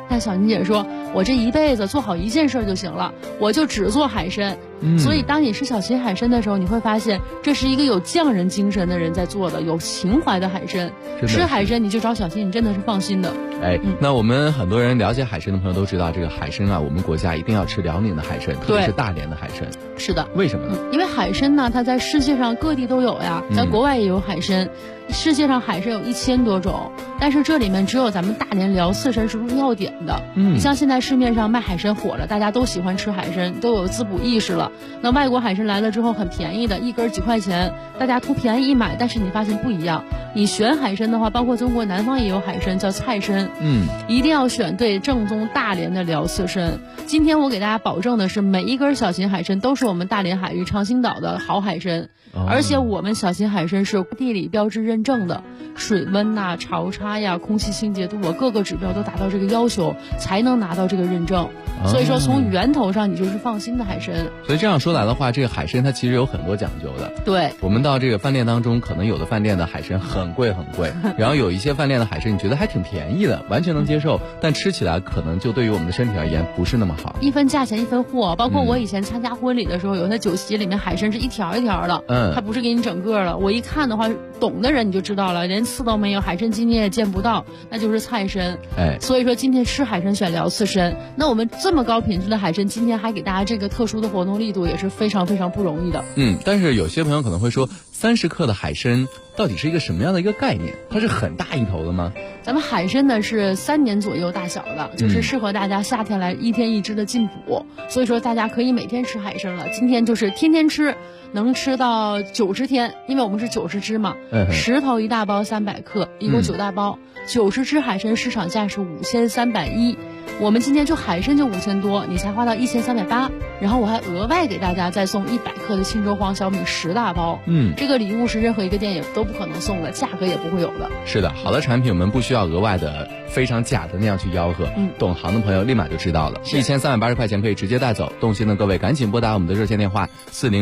Speaker 18: 但小琴姐说，我这一辈子做好一件事就行了，我就只做海参。所以当你吃小秦海参的时候，你会发现这是一个有匠人精神的人在做的，有情怀的海参。吃海参你就找小秦，你真的是放心的。
Speaker 19: 那我们很多人了解海参的朋友都知道，这个海参啊，我们国家一定要吃辽宁的海参，特别是大连的海参。
Speaker 18: 是的。
Speaker 19: 为什么呢？
Speaker 18: 因为海参呢，它在世界上各地都有呀，在国外也有海参。世界上海参有1000多种，但是这里面只有咱们大连辽刺参是入药典的。你像现在市面上卖海参火了，大家都喜欢吃海参，都有滋补意识了。那外国海参来了之后很便宜的，一根几块钱，大家图便宜一买，但是你发现不一样。你选海参的话，包括中国南方也有海参叫菜参，一定要选对正宗大连的辽刺参。今天我给大家保证的是，每一根小秦海参都是我们大连海域长兴岛的好海参。而且我们小秦海参是地理标志认证的，水温呐、潮差呀、空气清洁度啊，各个指标都达到这个要求，才能拿到这个认证。所以说从源头上你就是放心的海参。
Speaker 19: 所以这样说来的话，这个海参它其实有很多讲究的。
Speaker 18: 对，
Speaker 19: 我们到这个饭店当中，可能有的饭店的海参很贵很贵，然后有一些饭店的海参你觉得还挺便宜的，完全能接受，但吃起来可能就对于我们的身体而言不是那么好。
Speaker 18: 一分价钱一分货，包括我以前参加婚礼的时候，有那酒席里面海参是一条一条的，它不是给你整个了。我一看的话，懂的人你就知道了，连刺都没有，海参筋你也见不到，那就是菜参。所以说今天吃海参选辽刺参，那我们这么高品质的海参，今天还给大家这个特殊的活动力度，也是非常非常不容易的。
Speaker 19: 但是有些朋友可能会说，30克的海参到底是一个什么样的一个概念？它是很大一头的吗？
Speaker 18: 咱们海参呢是3年左右大小的，就是适合大家夏天来1天1只的进补，所以说大家可以每天吃海参了。今天就是天天吃，能吃到90天，因为我们是90只嘛，10头1大包300克，一共9大包，90只海参市场价是5310，我们今天就海参就5000多，你才花到1380，然后我还额外给大家再送100克的沁州黄小米10大包，这个礼物是任何一个店也都不可能送的，价格也不会有的。
Speaker 19: 是的，好的产品我们不需要额外的非常假的那样去吆喝，懂行的朋友立马就知道了。1380块钱可以直接带走，动心的各位赶紧拨打我们的热线电话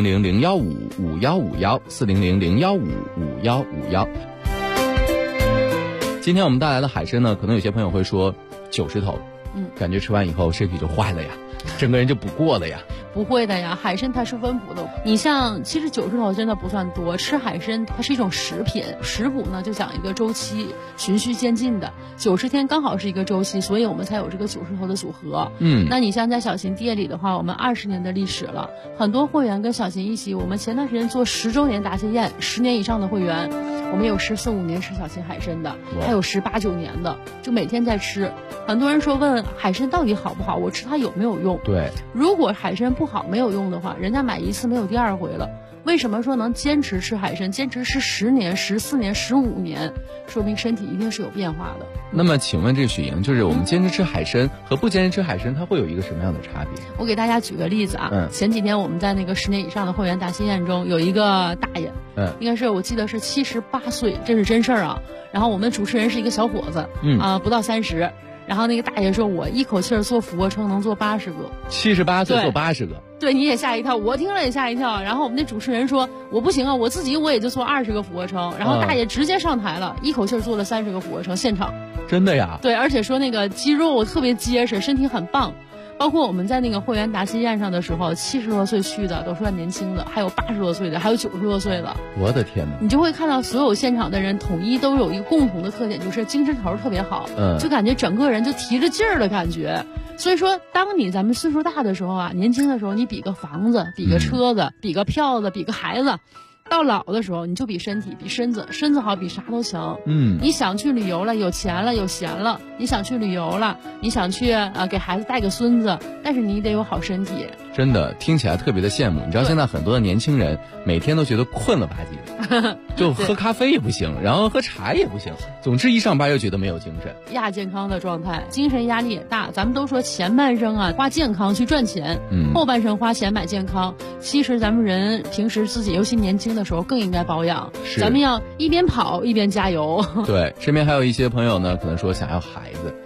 Speaker 19: 400-015-5151，400-015-5151。今天我们带来的海参呢，可能有些朋友会说90头，感觉吃完以后身体就坏了呀，整个人就补过了呀。
Speaker 18: 不会的呀，海参它是温补的。你像其实90头真的不算多，吃海参它是一种食品，食补呢就讲一个周期，循序渐进的，90天刚好是一个周期，所以我们才有这个90头的组合。那你像在小秦店里的话，我们20年的历史了，很多会员跟小秦一起，我们前段时间做10周年答谢宴，10年以上的会员，我们有14、15年吃小秦海参的，还有18、9年的，就每天在吃。很多人说问海参到底好不好，我吃它有没有用？
Speaker 19: 对，
Speaker 18: 如果海参不好没有用的话，人家买一次没有第2回了。为什么说能坚持吃海参，坚持吃10年、14年、15年，说明身体一定是有变化的。
Speaker 19: 那么请问这个许莹，就是我们坚持吃海参和不坚持吃海参，它会有一个什么样的差别？
Speaker 18: 我给大家举个例子啊，前几天我们在那个10年以上的会员答谢宴中，有一个大爷，应该是我记得是78岁，这是真事儿啊。然后我们主持人是一个小伙子，不到30。然后那个大爷说，我一口气做俯卧撑能做80个
Speaker 19: ，78岁做80个，
Speaker 18: 对，你也吓一跳，我听了也吓一跳。然后我们那主持人说，我不行啊，我自己也就做20个俯卧撑。然后大爷直接上台了，一口气做了30个俯卧撑，现场。
Speaker 19: 真的呀？
Speaker 18: 对，而且说那个肌肉特别结实，身体很棒。包括我们在那个会员答谢宴上的时候，70多岁去的都算年轻的，还有80多岁的，还有90多岁的。
Speaker 19: 我的天哪！
Speaker 18: 你就会看到所有现场的人统一都有一个共同的特点，就是精神头特别好，就感觉整个人就提着劲儿的感觉。所以说，当咱们岁数大的时候啊，年轻的时候，你比个房子，比个车子，比个票子，比个孩子。到老的时候，你就比身体，比身子，身子好比啥都强。你想去旅游了，有钱了，有闲了，你想去旅游了，你想去给孩子带个孙子，但是你得有好身体。
Speaker 19: 真的听起来特别的羡慕。你知道现在很多的年轻人每天都觉得困了吧唧的，就喝咖啡也不行，然后喝茶也不行，总之一上班又觉得没有精神，
Speaker 18: 亚健康的状态，精神压力也大。咱们都说前半生啊花健康去赚钱，后半生花钱买健康。其实咱们人平时自己尤其年轻的时候更应该保养，咱们要一边跑一边加油。
Speaker 19: 对，身边还有一些朋友呢，可能说想要孩子。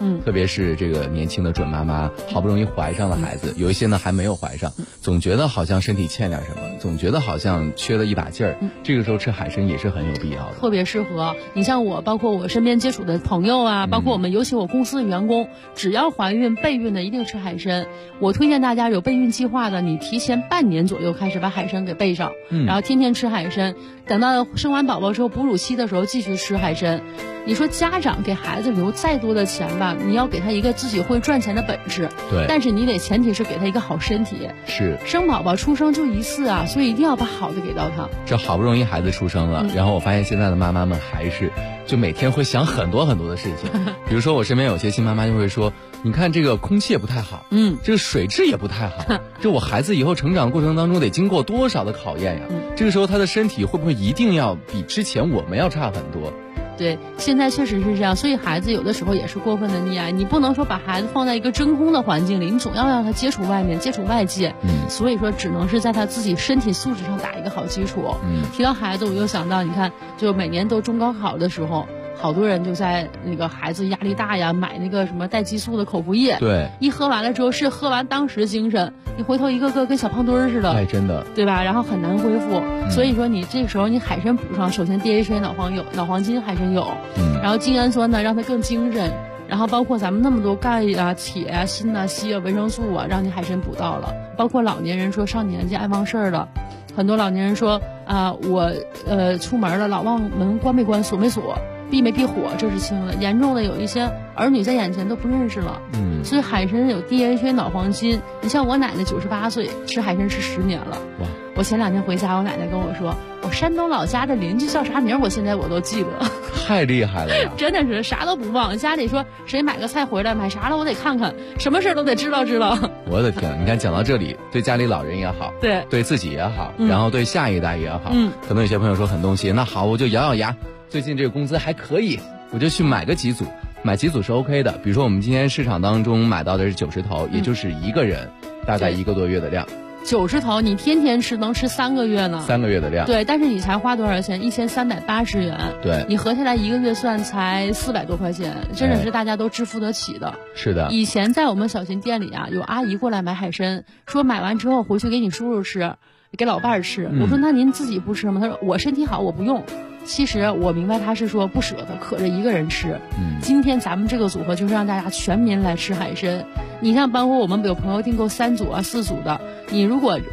Speaker 19: 特别是这个年轻的准妈妈，好不容易怀上了孩子，有一些呢还没有怀上，总觉得好像身体欠点什么，总觉得好像缺了一把劲儿，这个时候吃海参也是很有必要的，
Speaker 18: 特别适合。你像我，包括我身边接触的朋友啊，包括我们尤其我公司的员工，只要怀孕备孕的一定吃海参。我推荐大家有备孕计划的，你提前半年左右开始把海参给备上，然后天天吃海参，等到生完宝宝之后哺乳期的时候继续吃海参。你说家长给孩子留再多的钱吧，你要给他一个自己会赚钱的本事，
Speaker 19: 对，
Speaker 18: 但是你得前提是给他一个好身体。
Speaker 19: 是，
Speaker 18: 生宝宝出生就一次啊，所以一定要把好的给到他。
Speaker 19: 这好不容易孩子出生了，然后我发现现在的妈妈们还是就每天会想很多很多的事情，比如说我身边有些新妈妈就会说，你看这个空气也不太好，这个水质也不太好，这我孩子以后成长过程当中得经过多少的考验呀？这个时候他的身体会不会一定要比之前我们要差很多？
Speaker 18: 对，现在确实是这样，所以孩子有的时候也是过分的溺爱，你不能说把孩子放在一个真空的环境里，你总要让他接触外面，接触外界，所以说只能是在他自己身体素质上打一个好基础。提到孩子，我又想到，你看，就每年都中高考的时候，好多人就在那个孩子压力大呀，买那个什么带激素的口服液，
Speaker 19: 对，
Speaker 18: 一喝完了之后是喝完当时精神，你回头一个个跟小胖墩儿似的，
Speaker 19: 哎，真的，
Speaker 18: 对吧？然后很难恢复，所以说你这个时候你海参补上，首先 DHA 脑黄金海参有，然后精氨酸呢让它更精神，然后包括咱们那么多钙啊、铁啊、锌啊、硒啊、维生素啊，让你海参补到了。包括老年人说上年纪爱忘事儿了，很多老年人说我出门了老忘门关没关锁没锁。避没避火，这是轻的，严重的有一些儿女在眼前都不认识了。所以海参有 DHA 脑黄金。你像我奶奶98岁，吃海参吃10年了。哇！我前2天回家，我奶奶跟我说，我山东老家的邻居叫啥名，我现在我都记得。
Speaker 19: 太厉害了呀！
Speaker 18: 真的是啥都不忘。家里说谁买个菜回来，买啥了我得看看，什么事都得知道。
Speaker 19: 我的天，你看讲到这里，对家里老人也好，对自己也好，然后对下一代也好，可能有些朋友说很动心，那好，我就咬咬牙。最近这个工资还可以，我就去买个几组，买几组是 OK 的。比如说我们今天市场当中买到的是90头，也就是一个人大概1个多月的量。
Speaker 18: 90头你天天吃能吃3个月呢。
Speaker 19: 3个月的量。
Speaker 18: 对，但是你才花多少钱？1380元。
Speaker 19: 对，
Speaker 18: 你合下来1个月算才400多块钱，真的是大家都支付得起的。
Speaker 19: 是的。
Speaker 18: 以前在我们小新店里啊，有阿姨过来买海参，说买完之后回去给你叔叔吃，给老伴儿吃。我说那您自己不吃吗？他说我身体好，我不用。其实我明白他是说不舍得，可着一个人吃。今天咱们这个组合就是让大家全民来吃海参。你像包括我们有朋友订购3组啊、4组的，你如果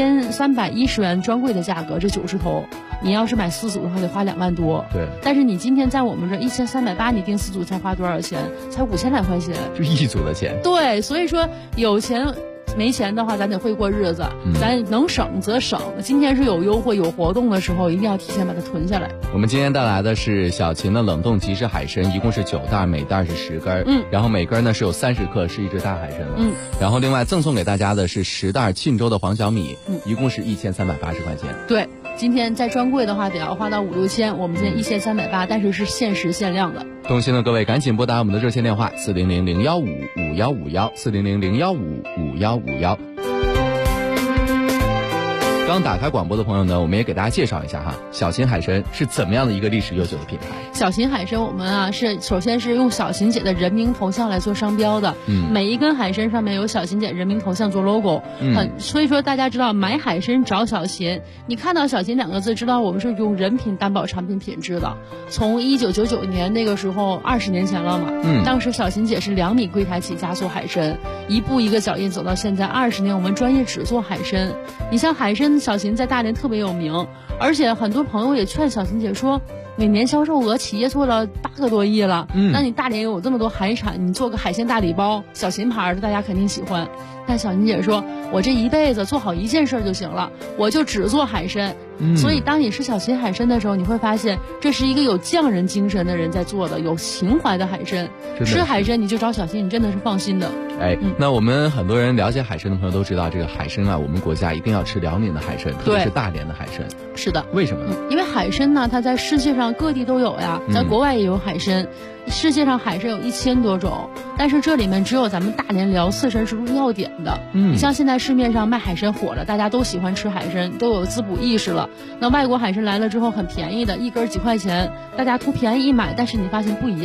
Speaker 18: 5310元专柜的价格，这90头，你要是买4组的话得花2万多。
Speaker 19: 对。
Speaker 18: 但是你今天在我们这1380，你订4组才花多少钱？才5000来块钱。
Speaker 19: 就1组的钱。
Speaker 18: 对，所以说有钱。没钱的话，咱得会过日子，咱能省则省。今天是有优惠、有活动的时候，一定要提前把它囤下来。
Speaker 19: 我们今天带来的是小秦的冷冻即食海参，一共是9袋，每袋是10根，然后每根呢是有30克，是一只大海参了。然后另外赠送给大家的是10袋沁州的黄小米，一共是1380块钱。
Speaker 18: 对，今天在专柜的话得要花到5、6千，我们今天1380，但是是限时限量的。
Speaker 19: 动心的各位赶紧拨打我们的热线电话400-015-5151，400-015-5151。刚打开广播的朋友呢，我们也给大家介绍一下哈，小秦海参是怎么样的一个历史悠久的品牌。
Speaker 18: 小秦海参我们啊是首先是用小秦姐的人名头像来做商标的，每一根海参上面有小秦姐人名头像做 logo，所以说大家知道买海参找小秦，你看到小秦2个字，知道我们是用人品担保产品品质的。从1999年那个时候20年前了嘛，当时小秦姐是2米柜台起家做海参，一步一个脚印走到现在20年，我们专业只做海参。你像海参小秦在大连特别有名，而且很多朋友也劝小秦姐说，每年销售额企业做了8个多亿了，那你大连有这么多海产，你做个海鲜大礼包，小秦牌的大家肯定喜欢。但小秦姐说，我这一辈子做好一件事就行了，我就只做海参。所以当你吃小秦海参的时候，你会发现这是一个有匠人精神的人在做的，有情怀的海参。吃海参你就找小秦，你真的是放心的。
Speaker 19: 那我们很多人了解海参的朋友都知道，这个海参啊，我们国家一定要吃辽宁的海参，特别是大连的海参。
Speaker 18: 是的。
Speaker 19: 为什么呢？
Speaker 18: 因为海参呢，它在世界上各地都有呀，咱国外也有海参。世界上海参有1000多种，但是这里面只有咱们大连辽四参是入药典的。你像现在市面上卖海参火了，大家都喜欢吃海参，都有滋补意识了。那外国海参来了之后很便宜的，1根几块钱，大家图便宜一买，但是你发现不一样。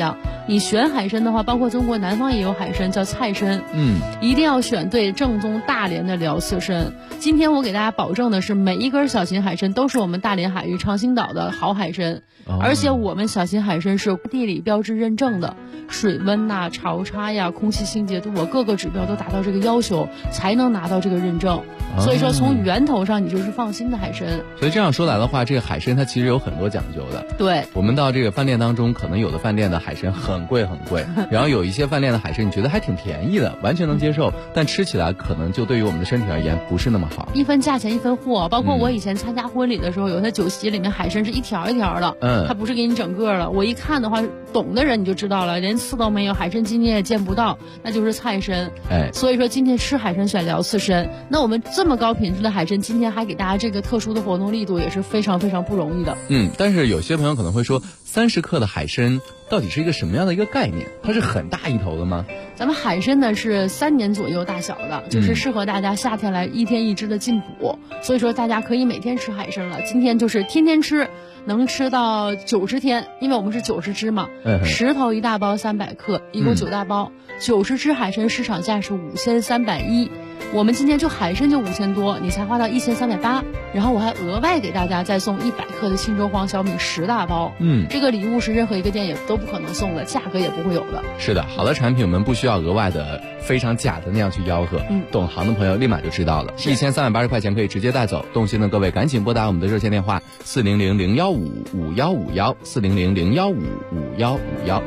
Speaker 18: 你选海参的话，包括中国南方也有海参叫菜参，一定要选对正宗大连的辽刺参。今天我给大家保证的是，每一根小秦海参都是我们大连海域长兴岛的好海参，而且我们小秦海参是地理标志认证的，水温呐、潮差呀、空气清洁度各个指标都达到这个要求，才能拿到这个认证。所以说从源头上你就是放心的海参。
Speaker 19: 所以这样说来的话，这个海参它其实有很多讲究的。
Speaker 18: 对，
Speaker 19: 我们到这个饭店当中，可能有的饭店的海参很贵很贵，然后有一些饭店的海参你觉得还挺便宜的，完全能接受，但吃起来可能就对于我们的身体而言不是那么好。
Speaker 18: 一分价钱一分货，包括我以前参加婚礼的时候，有些酒席里面海参是一条一条的，它不是给你整个的。我一看的话，懂的人你就知道了，连刺都没有，海参今天也见不到，那就是菜参。所以说今天吃海参选辽刺参，那我们这么高品质的海参，今天还给大家这个特殊的活动力度，也是非常非常不容易的。
Speaker 19: 但是有些朋友可能会说，30克的海参到底是一个什么样的一个概念？它是很大一头的吗？
Speaker 18: 咱们海参呢是3年左右大小的，就是适合大家夏天来1天1只的进补，所以说大家可以每天吃海参了。今天就是天天吃，能吃到90天，因为我们是90只嘛，10头1大包300克，一共9大包，90只海参市场价是5310，我们今天就海参就5000多，你才花到1380，然后我还额外给大家再送100克的沁州黄小米10大包，这个礼物是任何一个店也都不可能送的，价格也不会有的。
Speaker 19: 是的，好的产品我们不需要额外的非常假的那样去吆喝，懂行的朋友立马就知道了，1380块钱可以直接带走。动心的各位赶紧拨打我们的热线电话400-015-5151，400-015-5151。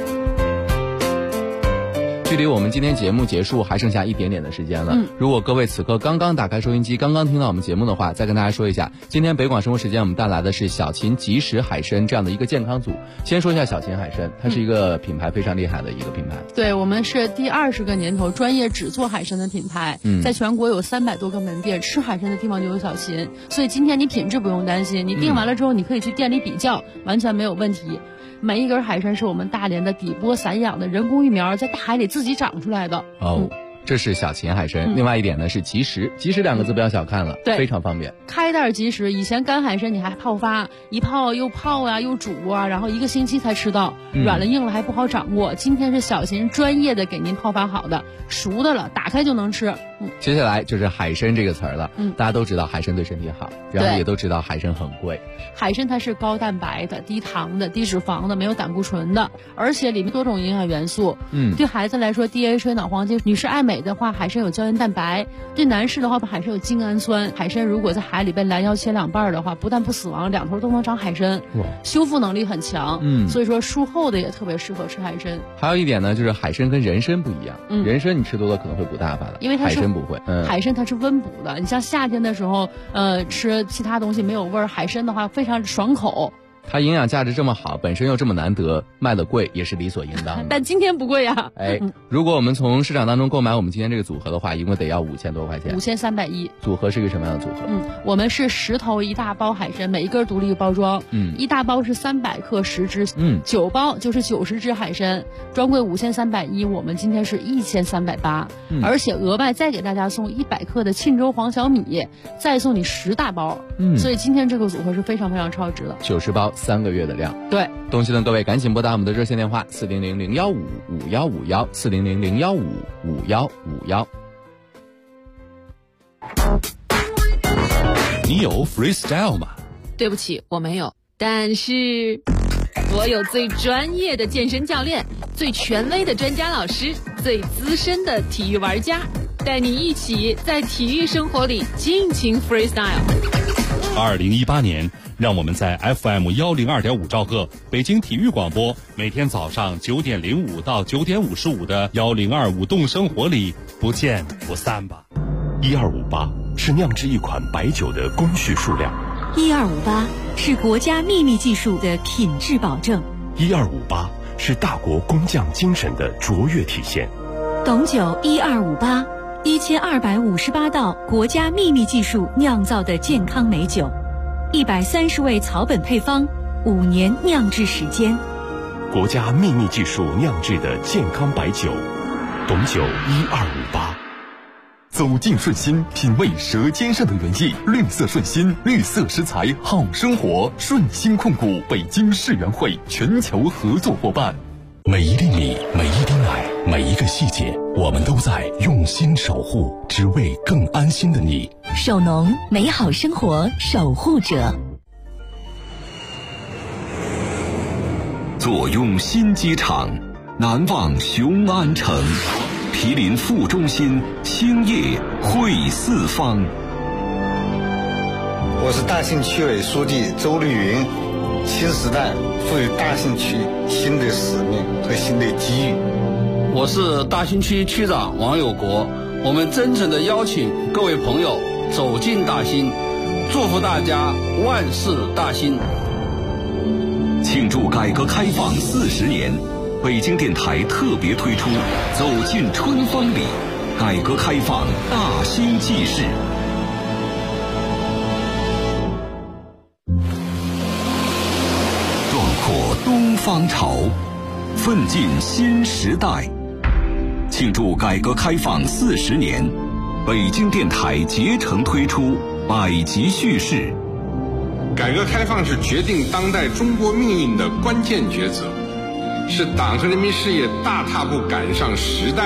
Speaker 19: 距离我们今天节目结束还剩下一点点的时间了。如果各位此刻刚刚打开收音机，刚刚听到我们节目的话，再跟大家说一下，今天北广生活时间我们带来的是小秦即食海参这样的一个健康组。先说一下小秦海参，它是一个品牌非常厉害的一个品牌。
Speaker 18: 对，我们是第20个年头专业只做海参的品牌，在全国有300多个门店，吃海参的地方就有小秦，所以今天你品质不用担心，你订完了之后你可以去店里比较，完全没有问题。每一根海参是我们大连的底波散养的人工育苗，在大海里自己长出来的。
Speaker 19: 这是小秦海参。另外一点呢是即食，即食2个字不要小看了，非常方便。
Speaker 18: 开袋即食，以前干海参你还泡发，一泡又泡啊又煮啊，然后1个星期才吃到，软了硬了还不好掌握。今天是小秦专业的给您泡发好的，熟的了，打开就能吃。
Speaker 19: 接下来就是海参这个词儿了。大家都知道海参对身体好，然后也都知道海参很贵。
Speaker 18: 海参它是高蛋白的、低糖的、低脂肪的，没有胆固醇的，而且里面多种营养元素。对孩子来说 DHA 脑黄金，女士爱美的话，海参有胶原蛋白；对男士的话，海参有精氨酸。海参如果在海里被拦腰切2半的话，不但不死亡，2头都能长海参，修复能力很强。所以说术后的也特别适合吃海参。
Speaker 19: 还有一点呢，就是海参跟人参不一样，人参你吃多了可能会补大发的，
Speaker 18: 因为它是
Speaker 19: 海参不会。
Speaker 18: 海参它是温补的，你像夏天的时候，吃其他东西没有味儿，海参的话非常爽口。
Speaker 19: 它营养价值这么好，本身又这么难得，卖的贵也是理所应当的。
Speaker 18: 但今天不贵呀。
Speaker 19: 如果我们从市场当中购买我们今天这个组合的话，一共得要5000多块钱。
Speaker 18: 5310。
Speaker 19: 组合是一个什么样的组合？
Speaker 18: 我们是10头1大包海参，每一根独立包装。1大包是300克10只，9包就是90只海参，专柜5310，我们今天是1380，而且额外再给大家送100克的沁州黄小米，再送你10大包。所以今天这个组合是非常非常超值的。
Speaker 19: 90包3个月的量。
Speaker 18: 对，
Speaker 19: 东西的各位赶紧拨打我们的热线电话400-015-5151，400-015-5151。
Speaker 1: 你有 freestyle 吗？
Speaker 5: 对不起，我没有，但是我有最专业的健身教练，最权威的专家老师，最资深的体育玩家，带你一起在体育生活里尽情 freestyle。
Speaker 1: 2018年，让我们在 FM 102.5兆赫北京体育广播，每天早上9点05到9点55的1025动生活里不见不散吧。1258是酿制一款白酒的工序数量
Speaker 20: ，1258是国家秘密技术的品质保证
Speaker 1: ，1258是大国工匠精神的卓越体现。
Speaker 20: 董酒1258，1258道国家秘密技术酿造的健康美酒，130味草本配方，5年酿制时间，
Speaker 1: 国家秘密技术酿制的健康白酒，董酒1258。
Speaker 3: 走进顺心，品味舌尖上的原意。绿色顺心，绿色食材好生活。顺心控股北京世园会全球合作伙伴。 每一粒米，每一滴奶，每一个细节，我们都在用心守护，只为更安心的你。
Speaker 20: 守农，美好生活守护者。
Speaker 21: 坐拥新机场，难忘雄安城，毗邻副中心，兴业汇四方。
Speaker 22: 我是大兴区委书记周绿云。新时代赋予大兴区新的使命和新的机遇。
Speaker 23: 我是大兴区区长王有国，我们真诚地邀请各位朋友走进大兴，祝福大家万事大兴。
Speaker 21: 庆祝改革开放40年，北京电台特别推出《走进春风里》，改革开放大兴纪事。阔东方潮，奋进新时代。庆祝改革开放40年，北京电台竭诚推出百集叙事。
Speaker 24: 改革开放是决定当代中国命运的关键抉择，是党和人民事业大踏步赶上时代